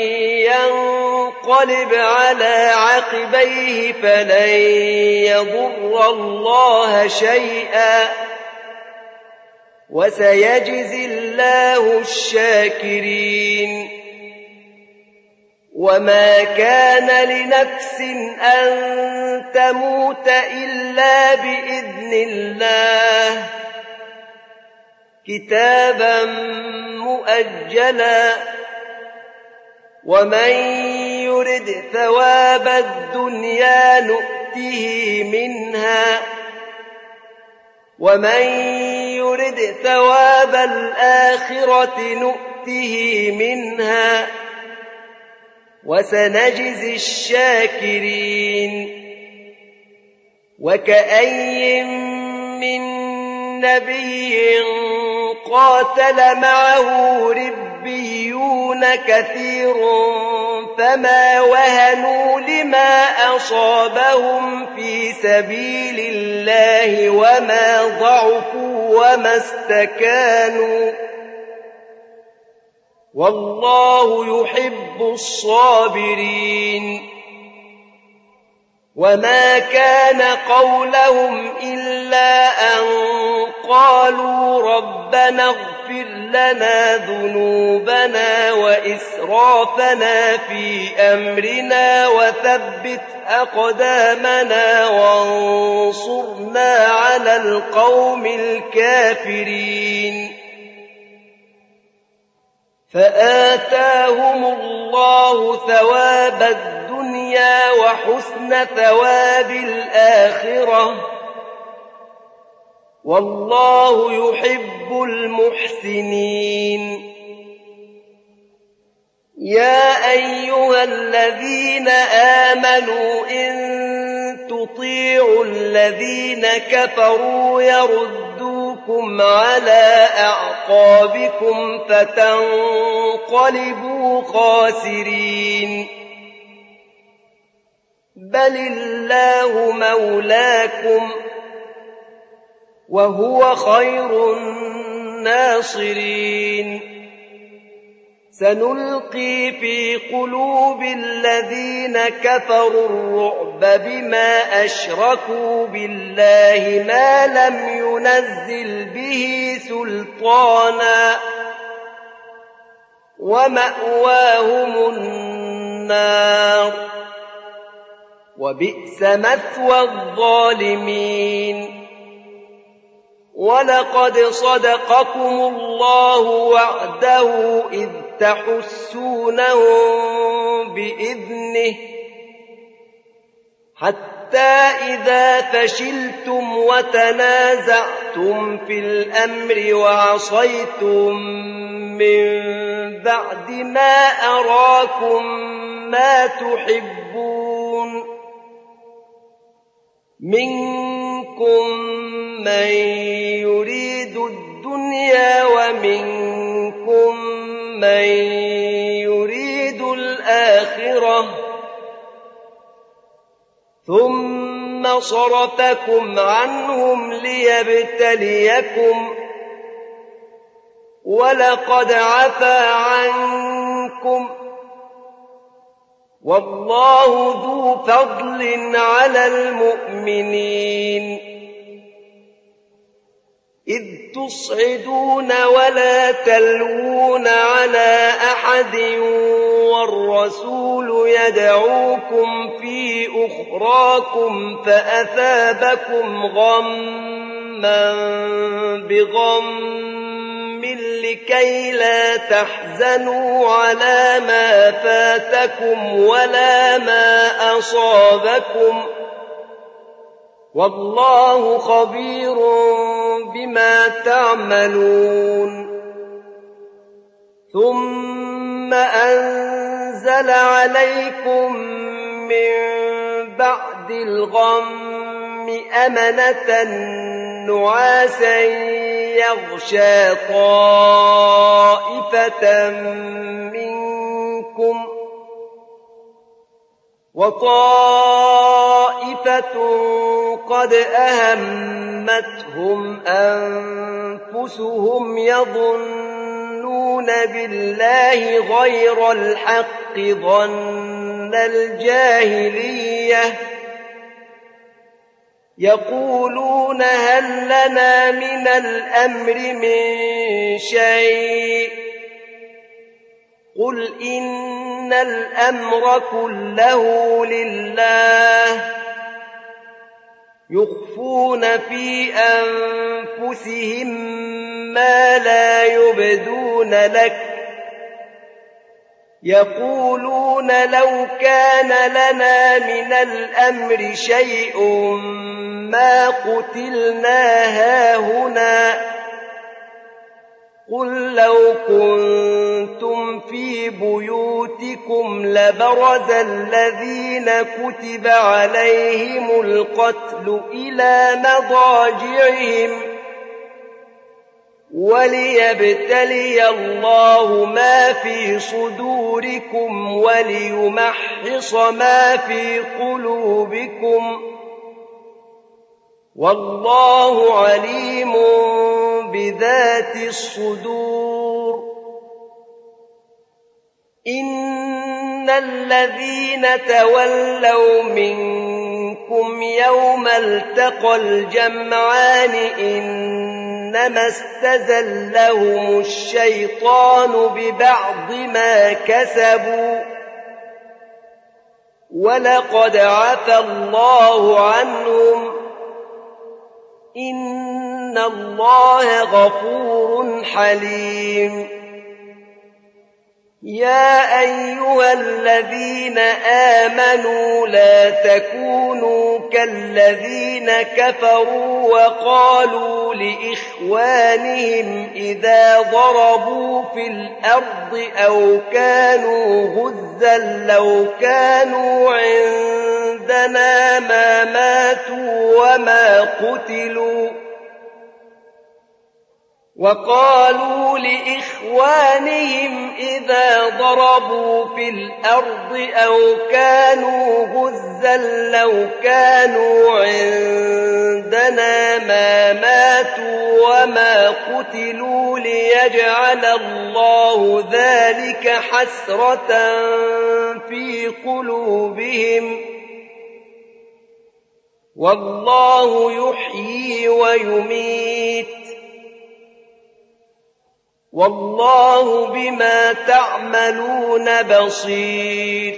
ينقلب على عقبيه فلن يضر الله شيئا وسيجزي الله الشاكرين وما كان لنفس أن تموت إلا بإذن الله كتابا مؤجلا ومن يرد ثواب الدنيا نؤته منها ومن يرد ثواب الآخرة نؤته منها وسنجزي الشاكرين وكأي من نبي قاتل معه ربيون كثير فما وهنوا لما أصابهم في سبيل الله وما ضعفوا وما استكانوا والله يحب الصابرين وما كان قولهم إلا أن قالوا ربنا اغفر لنا ذنوبنا وإسرافنا في أمرنا وثبت أقدامنا وانصرنا على القوم الكافرين فآتاهم الله ثواب الدنيا وحسن ثواب الآخرة والله يحب المحسنين يا أيها الذين آمنوا إن تطيعوا الذين كفروا يردوكم يردوكم على أعقابكم فتنقلبوا خاسرين بل الله مولاكم وهو خير الناصرين سنلقي في قلوب الذين كفروا الرعب بما أشركوا بالله ما لم ينزل به سلطانا ومأواهم النار وبئس مثوى الظالمين ولقد صدقكم الله وعده إذ تحسونهم بإذنه حتى إذا فشلتم وتنازعتم في الأمر وعصيتم من بعد ما أراكم ما تحبون منكم من يريد الدنيا ومنكم من يريد الآخرة ثم صرفكم عنهم ليبتليكم ولقد عفا عنكم والله ذو فضل على المؤمنين إذ تصعدون ولا تلوون على أحد والرسول يدعوكم في أخراكم فأثابكم غما بغم لكي لا تحزنوا على ما فاتكم ولا ما أصابكم والله خبير بما تعملون ثم أنزل عليكم من بعد الغم أمنة نعاسا يغشى طائفة منكم وطائفة قد أهمتهم أنفسهم يظنون بالله غير الحق ظن الجاهلية يقولون هل لنا من الأمر من شيء قل إن الأمر كله لله يخفون في أنفسهم ما لا يبدون لك يقولون لو كان لنا من الأمر شيء ما قتلنا هاهنا قل لو كنتم في بيوتكم لبرز الذين كتب عليهم القتل إلى مضاجعهم وليبتلي الله ما في صدوركم وليمحص ما في قلوبكم والله عليم بذات الصدور إن الذين تولوا منكم يوم التقى الجمعان إنما استزلهم الشيطان ببعض ما كسبوا ولقد عفى الله عنهم إن الله غفور حليم يا أيها الذين آمنوا لا تكونوا كالذين كفروا وقالوا لإخوانهم إذا ضربوا في الأرض أو كانوا غزا لو كانوا عندنا ما ماتوا وما قتلوا وقالوا لإخوانهم إذا ضربوا في الأرض أو كانوا غزا لو كانوا عندنا ما ماتوا وما قتلوا ليجعل الله ذلك حسرة في قلوبهم والله يحيي ويميت والله بما تعملون بصير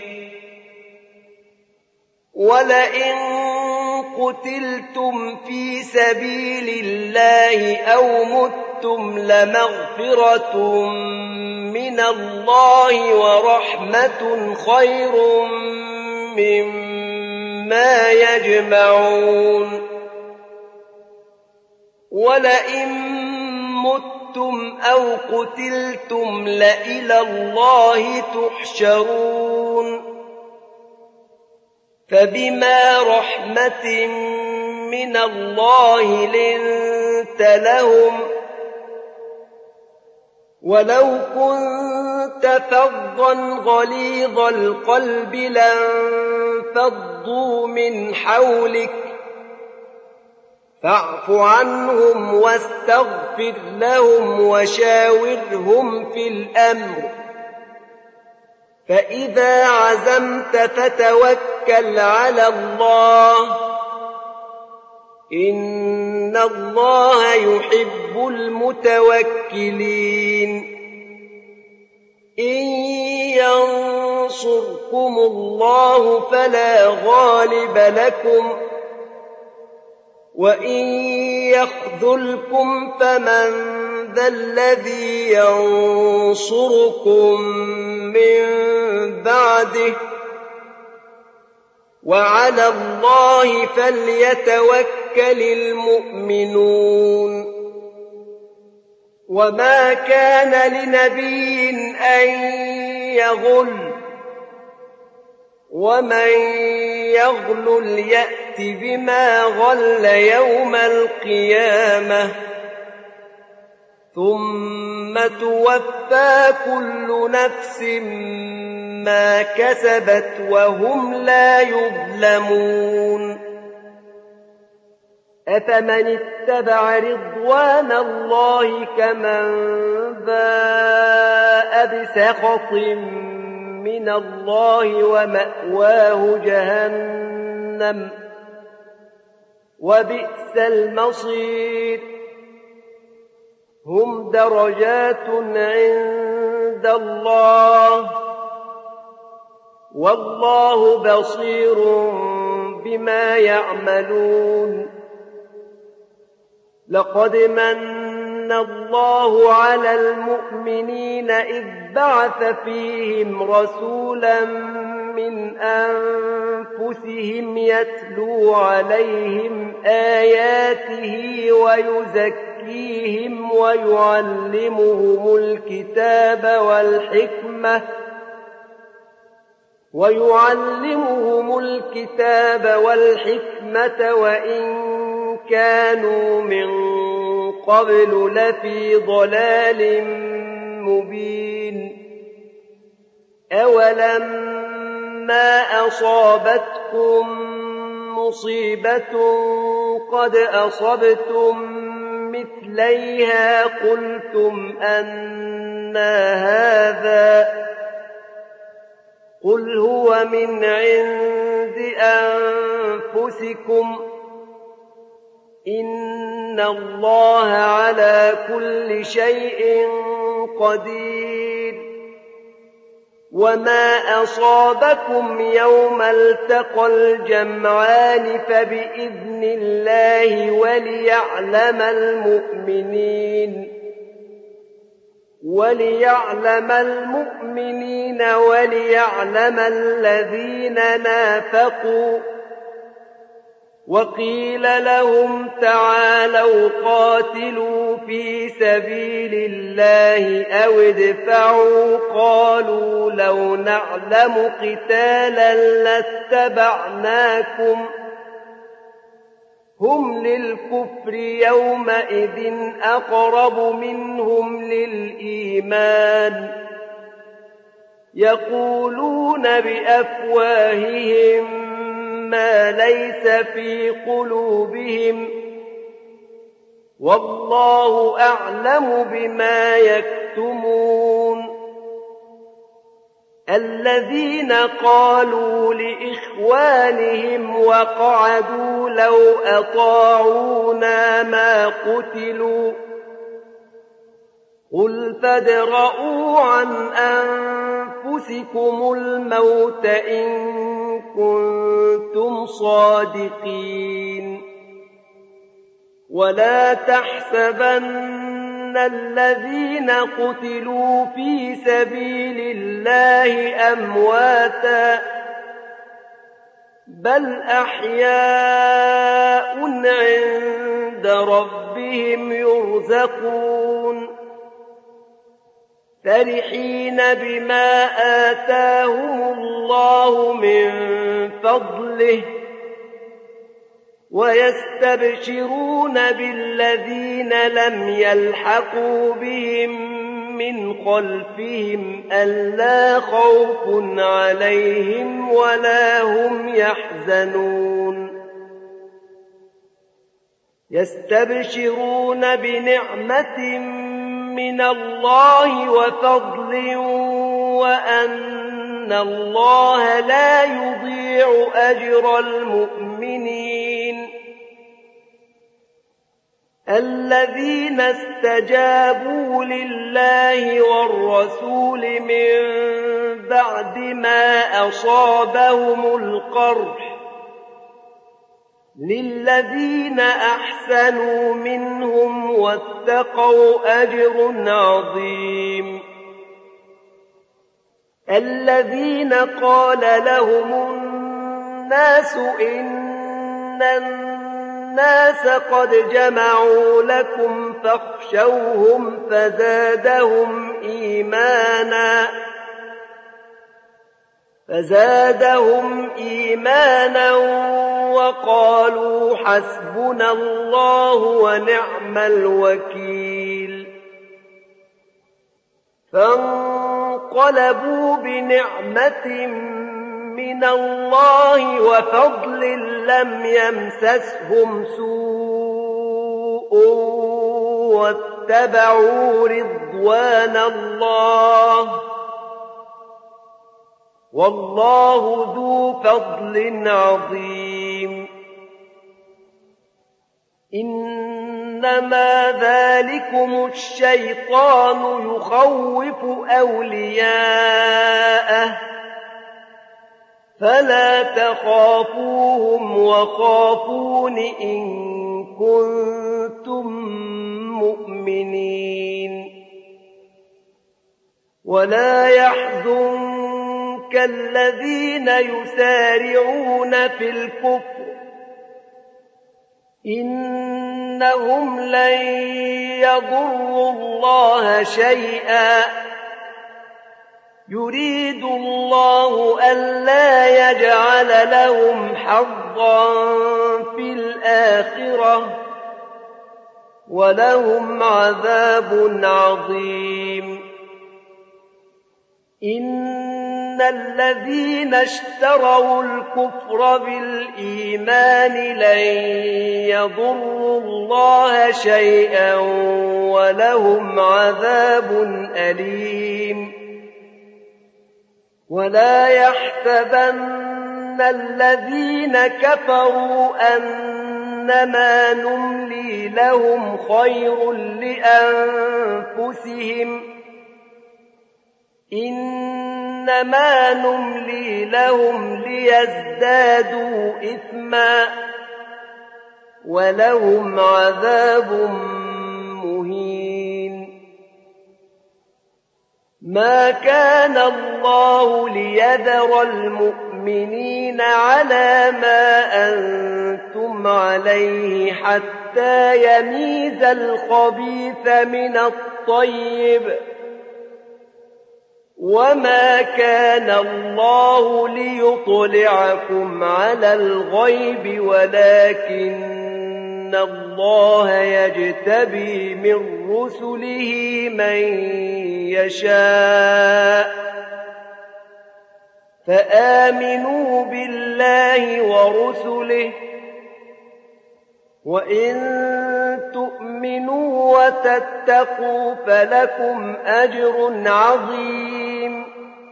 ولئن قتلتم في سبيل الله أو متم لمغفرة من الله ورحمة خير مما يجمعون ولئن متم أو قتلتم لإلى الله تحشرون فبما رحمة من الله لنت لهم ولو كنت فظا غليظ القلب لانفضوا من حولك فاعف عنهم واستغفر لهم وشاورهم في الأمر فإذا عزمت فتوكل على الله إن الله يحب المتوكلين إن ينصركم الله فلا غالب لكم وإن يخذلكم فمن ذا الذي ينصركم من بعده وعلى الله فليتوكل المؤمنون وما كان لنبي أن يغل ومن يغلل يأت بما غل يوم القيامة ثم توفى كل نفس ما كسبت وهم لا يظلمون أفمن اتبع رضوان الله كمن باء بسخط من الله ومأواه جهنم وبئس المصير هم درجات عند الله والله بصير بما يعملون لقد من الله على المؤمنين إذ بعث فيهم رسولا من أنفسهم يتلو عليهم آياته ويزكيهم ويعلمهم الكتاب والحكمة ويعلمهم الكتاب والحكمة وإن كانوا من قبل لفي ضلال مبين أولما أصابتكم مصيبة قد أصبتم مثليها قلتم أنى هذا قل هو من عند أنفسكم إن الله على كل شيء قدير وما أصابكم يوم التقى الجمعان فبإذن الله وليعلم المؤمنين وليعلم المؤمنين وليعلم الذين نافقوا وقيل لهم تعالوا قاتلوا في سبيل الله أو ادفعوا قالوا لو نعلم قتالا لاتبعناكم هم للكفر يومئذ أقرب منهم للإيمان يقولون بأفواههم ما ليس في قلوبهم والله أعلم بما يكتمون الذين قالوا لإخوانهم وقعدوا لو أطاعونا ما قتلوا قل فادرءوا عن أنفسكم الموت إن كنتم صادقين ولا تحسبن الذين قتلوا في سبيل الله أمواتا بل أحياء عند ربهم يرزقون فرحين بما آتاهم الله من فضله ويستبشرون بالذين لم يلحقوا بهم من خلفهم ألا خوف عليهم ولا هم يحزنون يستبشرون بنعمة من الله وفضل وأن الله لا يضيع أجر المؤمنين الذين استجابوا لله والرسول من بعد ما أصابهم القرح للذين أحسنوا منهم واتقوا أجر عظيم الذين قال لهم الناس إن الناس قد جمعوا لكم فاخشوهم فزادهم إيمانا فزادهم إيمانا وقالوا حسبنا الله ونعم الوكيل فانقلبوا بنعمة من الله وفضل لم يمسسهم سوء واتبعوا رضوان الله والله ذو فضل عظيم إنما ذلكم الشيطان يخوف أولياءه فلا تخافوهم وخافون إن كنتم مؤمنين ولا يحزنك الذين يسارعون في الكفر إنهم لن يضروا الله شيئا يريد الله ألا يجعل لهم حظا في الآخرة ولهم عذاب عظيم إن الذين اشتروا الكفر بالإيمان لن يضروا الله شيئا ولهم عذاب أليم ولا يحسبن الذين كفروا أنما نملي لهم خير لأنفسهم إنما نملي لهم ليزدادوا إثما ولهم عذاب مهين ما كان الله ليذر المؤمنين على ما أنتم عليه حتى يميز الخبيث من الطيب وما كان الله ليطلعكم على الغيب ولكن إِنَّ اللَّهَ يَجْتَبِي مِن رُّسُلِهِ مَن يَشَاءُ فَآمِنُوا بِاللَّهِ وَرُسُلِهِ وَإِن تُؤْمِنُوا وَتَتَّقُوا فَلَكُمْ أَجْرٌ عَظِيمٌ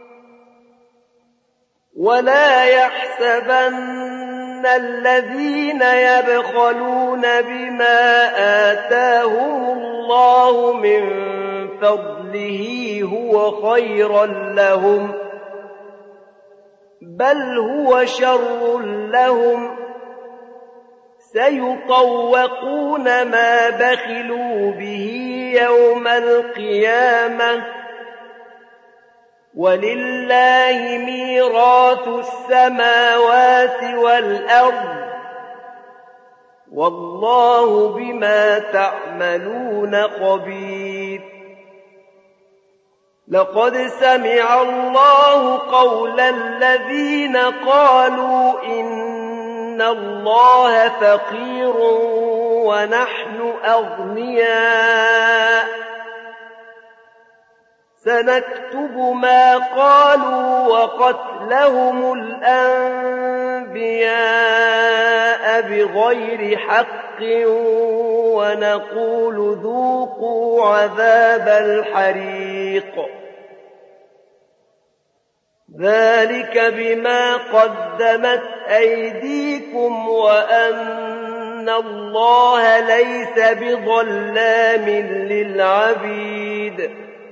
وَلَا يَحْسَبَنَّ الَّذِينَ يَبْخَلُونَ بِمَا آتَاهُمُ اللَّهُ مِن فَضْلِهِ هُوَ خَيْرًا لَّهُم بَلْ هُوَ شَرٌّ لَّهُمْ سَيُطَوَّقُونَ مَا بَخِلُوا بِهِ يَوْمَ الْقِيَامَةِ وَلِلَّهِ مِيرَاثُ السَّمَاوَاتِ وَالْأَرْضِ وَاللَّهُ بِمَا تَعْمَلُونَ خَبِيرٌ لَقَدْ سَمِعَ اللَّهُ قَوْلَ الَّذِينَ قَالُوا إِنَّ اللَّهَ فَقِيرٌ وَنَحْنُ أَغْنِيَاءُ سَنَكْتُبُ مَا قَالُوا وَقَتْلَهُمُ الْأَنبِيَاءَ بِغَيْرِ حَقٍّ وَنَقُولُ ذُوقُوا عَذَابَ الْحَرِيقِ ذَلِكَ بِمَا قَدَّمَتْ أَيْدِيكُمْ وَأَنَّ اللَّهَ لَيْسَ بِظَلَّامٍ لِّلْعَبِيدِ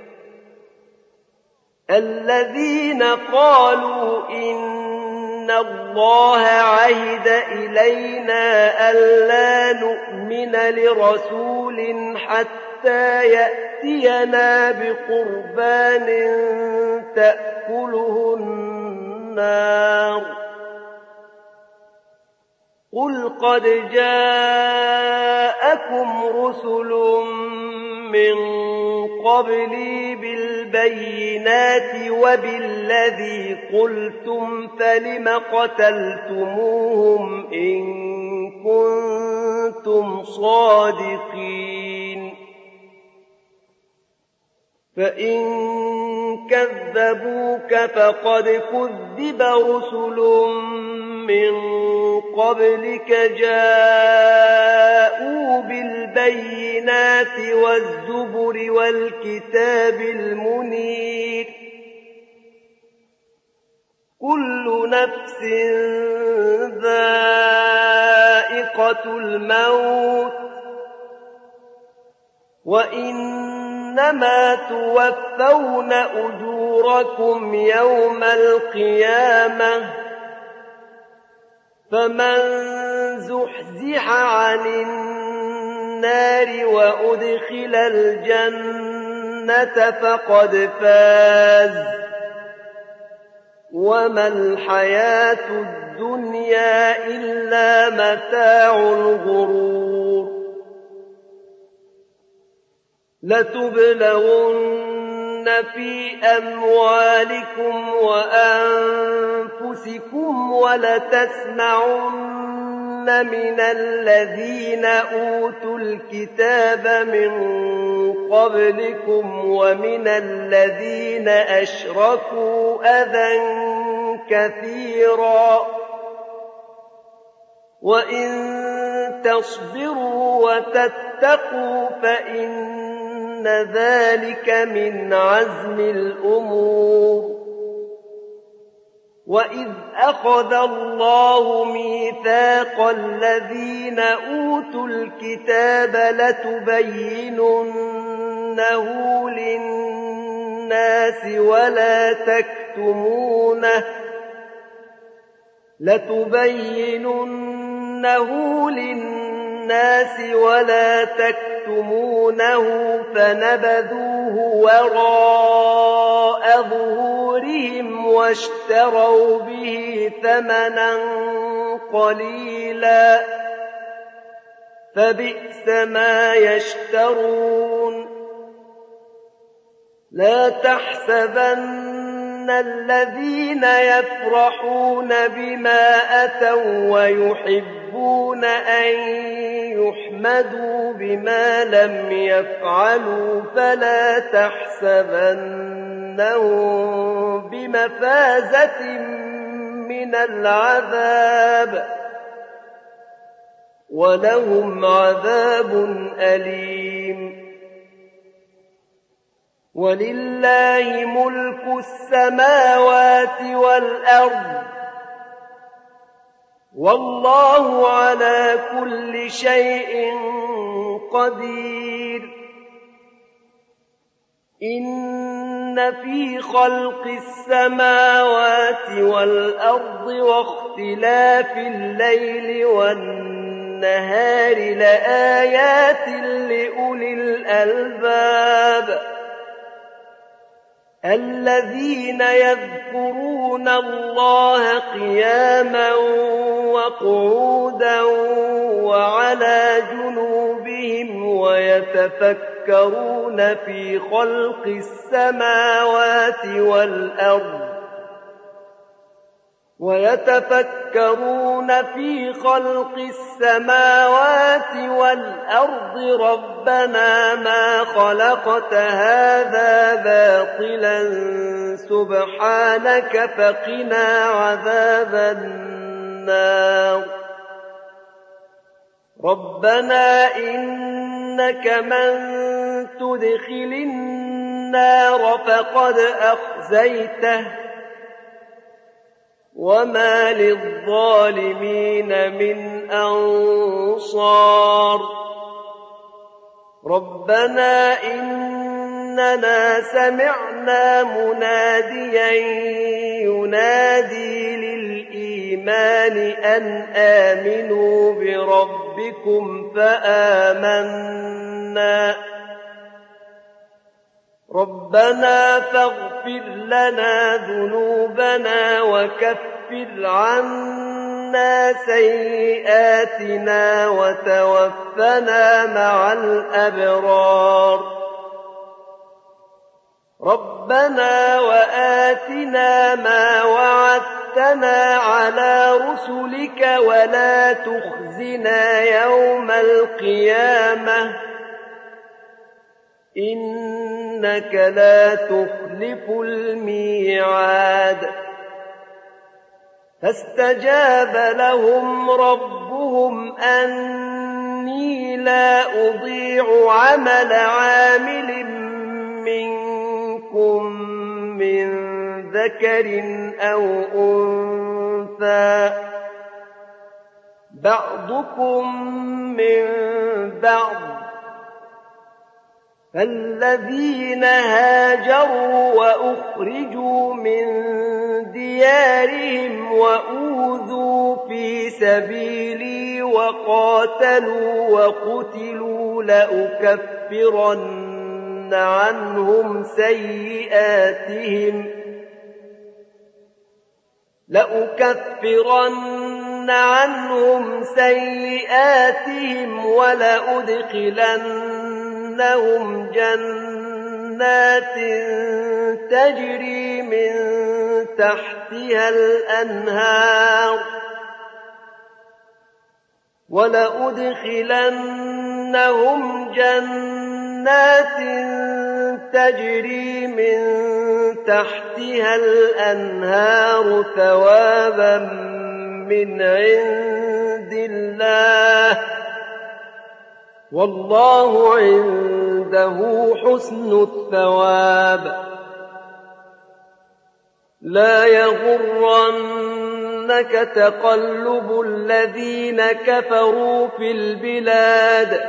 الَّذِينَ قَالُوا إِنَّ اللَّهَ عَهِدَ إِلَيْنَا أَلَّا نُؤْمِنَ لِرَسُولٍ حَتَّىٰ يَأْتِيَنَا بِقُرْبَانٍ تَأْكُلُهُ النَّارُ قُلْ قَدْ جَاءَكُمْ رُسُلٌ مِّن قَبْلِي بِالْبَيِّنَاتِ وَبِالَّذِي قُلْتُمْ فَلِمَ قَتَلْتُمُوهُمْ إِن كُنتُمْ صَادِقِينَ فَإِن كَذَّبُوكَ فَقَدْ كُذِّبَ رُسُلٌ مِّن قَبْلِكَ جَاءُوا بِالْبَيِّنَاتِ وَالزُّبُرِ وَالْكِتَابِ الْمُنِيرِ كُلُّ نَفْسٍ ذَائِقَةُ الْمَوْتِ وَإِنَّمَا تُوَفَّوْنَ أُجُورَكُمْ يَوْمَ الْقِيَامَةِ فَمَن زُحْزِحَ عَنِ النَّارِ وَأُدْخِلَ الْجَنَّةَ فَقَدْ فَازَ وَمَا الْحَيَاةُ الدُّنْيَا إِلَّا مَتَاعُ الْغُرُورِ لَتُبْلَوُنَّ فِي أَمْوَالِكُمْ وَأَنفُسِكُمْ وَلَتَسْمَعُنَّ مِنَ الَّذِينَ أُوتُوا الْكِتَابَ مِن قَبْلِكُمْ وَمِنَ الَّذِينَ أَشْرَكُوا أَذًى كَثِيرًا وَإِن تَصْبِرُوا وَتَتَّقُوا فَإِنَّ ذَلِكَ مِنْ عَزْمِ الْأُمُورِ وَإِذْ أَخَذَ اللَّهُ مِيثَاقَ الَّذِينَ أُوتُوا الْكِتَابَ لَتُبَيِّنُنَّهُ لِلنَّاسِ وَلَا تَكْتُمُونَهُ لَتُبَيِّنُنَّهُ لِلنَّاسِ وَلَا تَكْتُمُونَهُ فَنَبَذُوهُ وَرَاءَ ظُهُورِهِمْ وَاشْتَرَوْا بِهِ ثَمَنًا قَلِيلًا فَبِئْسَ مَا يَشْتَرُونَ لَا تَحْسَبَنَّ الَّذِينَ يَفْرَحُونَ بِمَا أَتَوا وَّيُحِبُّونَ أَن ليحمدوا بما لم يفعلوا فلا تحسبنهم بمفازة من العذاب ولهم عذاب أليم ولله ملك السماوات والأرض والله على كل شيء قدير إن في خلق السماوات والأرض واختلاف الليل والنهار لآيات لأولي الألباب الذين يذكرون الله قياما وقعودا وعلى جنوبهم ويتفكرون في خلق السماوات والأرض ويتفكرون في خلق السماوات والأرض ربنا ما خلقت هذا باطلا سبحانك فقنا عذاب النار ربنا إنك من تدخل النار فقد أخزيته وما للظالمين من أنصار ربنا إننا سمعنا مناديا ينادي للإيمان أن آمنوا بربكم فآمنا ربنا فاغفر لنا ذنوبنا وكفر عنا سيئاتنا وتوفنا مع الأبرار ربنا وآتنا ما وعدتنا على رسلك ولا تخزنا يوم القيامة إنك لا تخلف الميعاد فاستجاب لهم ربهم أني لا أضيع عمل عامل منكم من ذكر أو أنثى بعضكم من بعض فالذين هاجروا وأخرجوا من ديارهم وأوذوا في سبيلي وقاتلوا وقتلوا لأكفرن عنهم سيئاتهم لأكفرن عنهم سيئاتهم ولأدخلن إنهم جنات تجري من تحتها الأنهار ولأدخلنهم جنات تجري من تحتها الأنهار ثوابا من عند الله والله عنده حسن الثواب لا يغرنك تقلب الذين كفروا في البلاد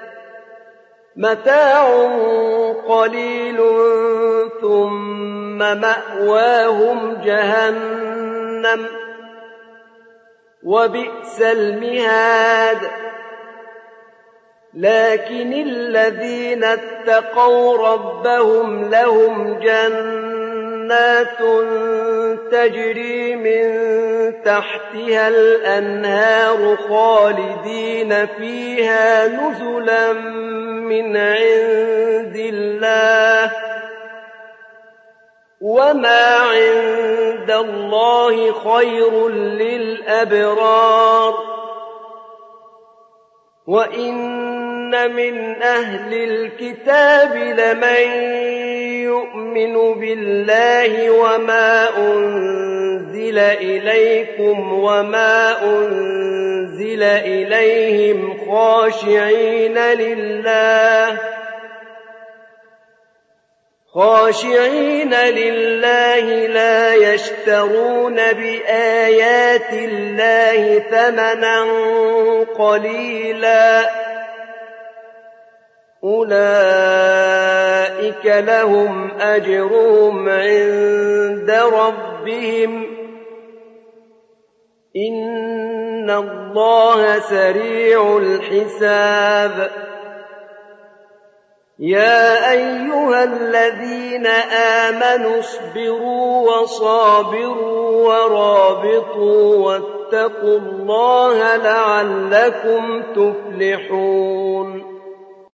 متاع قليل ثم مأواهم جهنم وبئس المهاد لكن الذين اتقوا ربهم لهم جنات تجري من تحتها الأنهار خالدين فيها نزلا من عند الله وما عند الله خير للأبرار وَإِنَّ مِنْ أَهْلِ الْكِتَابِ لَمَن يُؤْمِنُ بِاللَّهِ وَمَا أُنزِلَ إِلَيْكُمْ وَمَا أُنزِلَ إِلَيْهِمْ خَاشِعِينَ لِلَّهِ خاشعين لله لا يشترون بآيات الله ثمنا قليلا أولئك لهم أجرهم عند ربهم إن الله سريع الحساب يا أيها الذين آمنوا اصبروا وصابروا ورابطوا واتقوا الله لعلكم تفلحون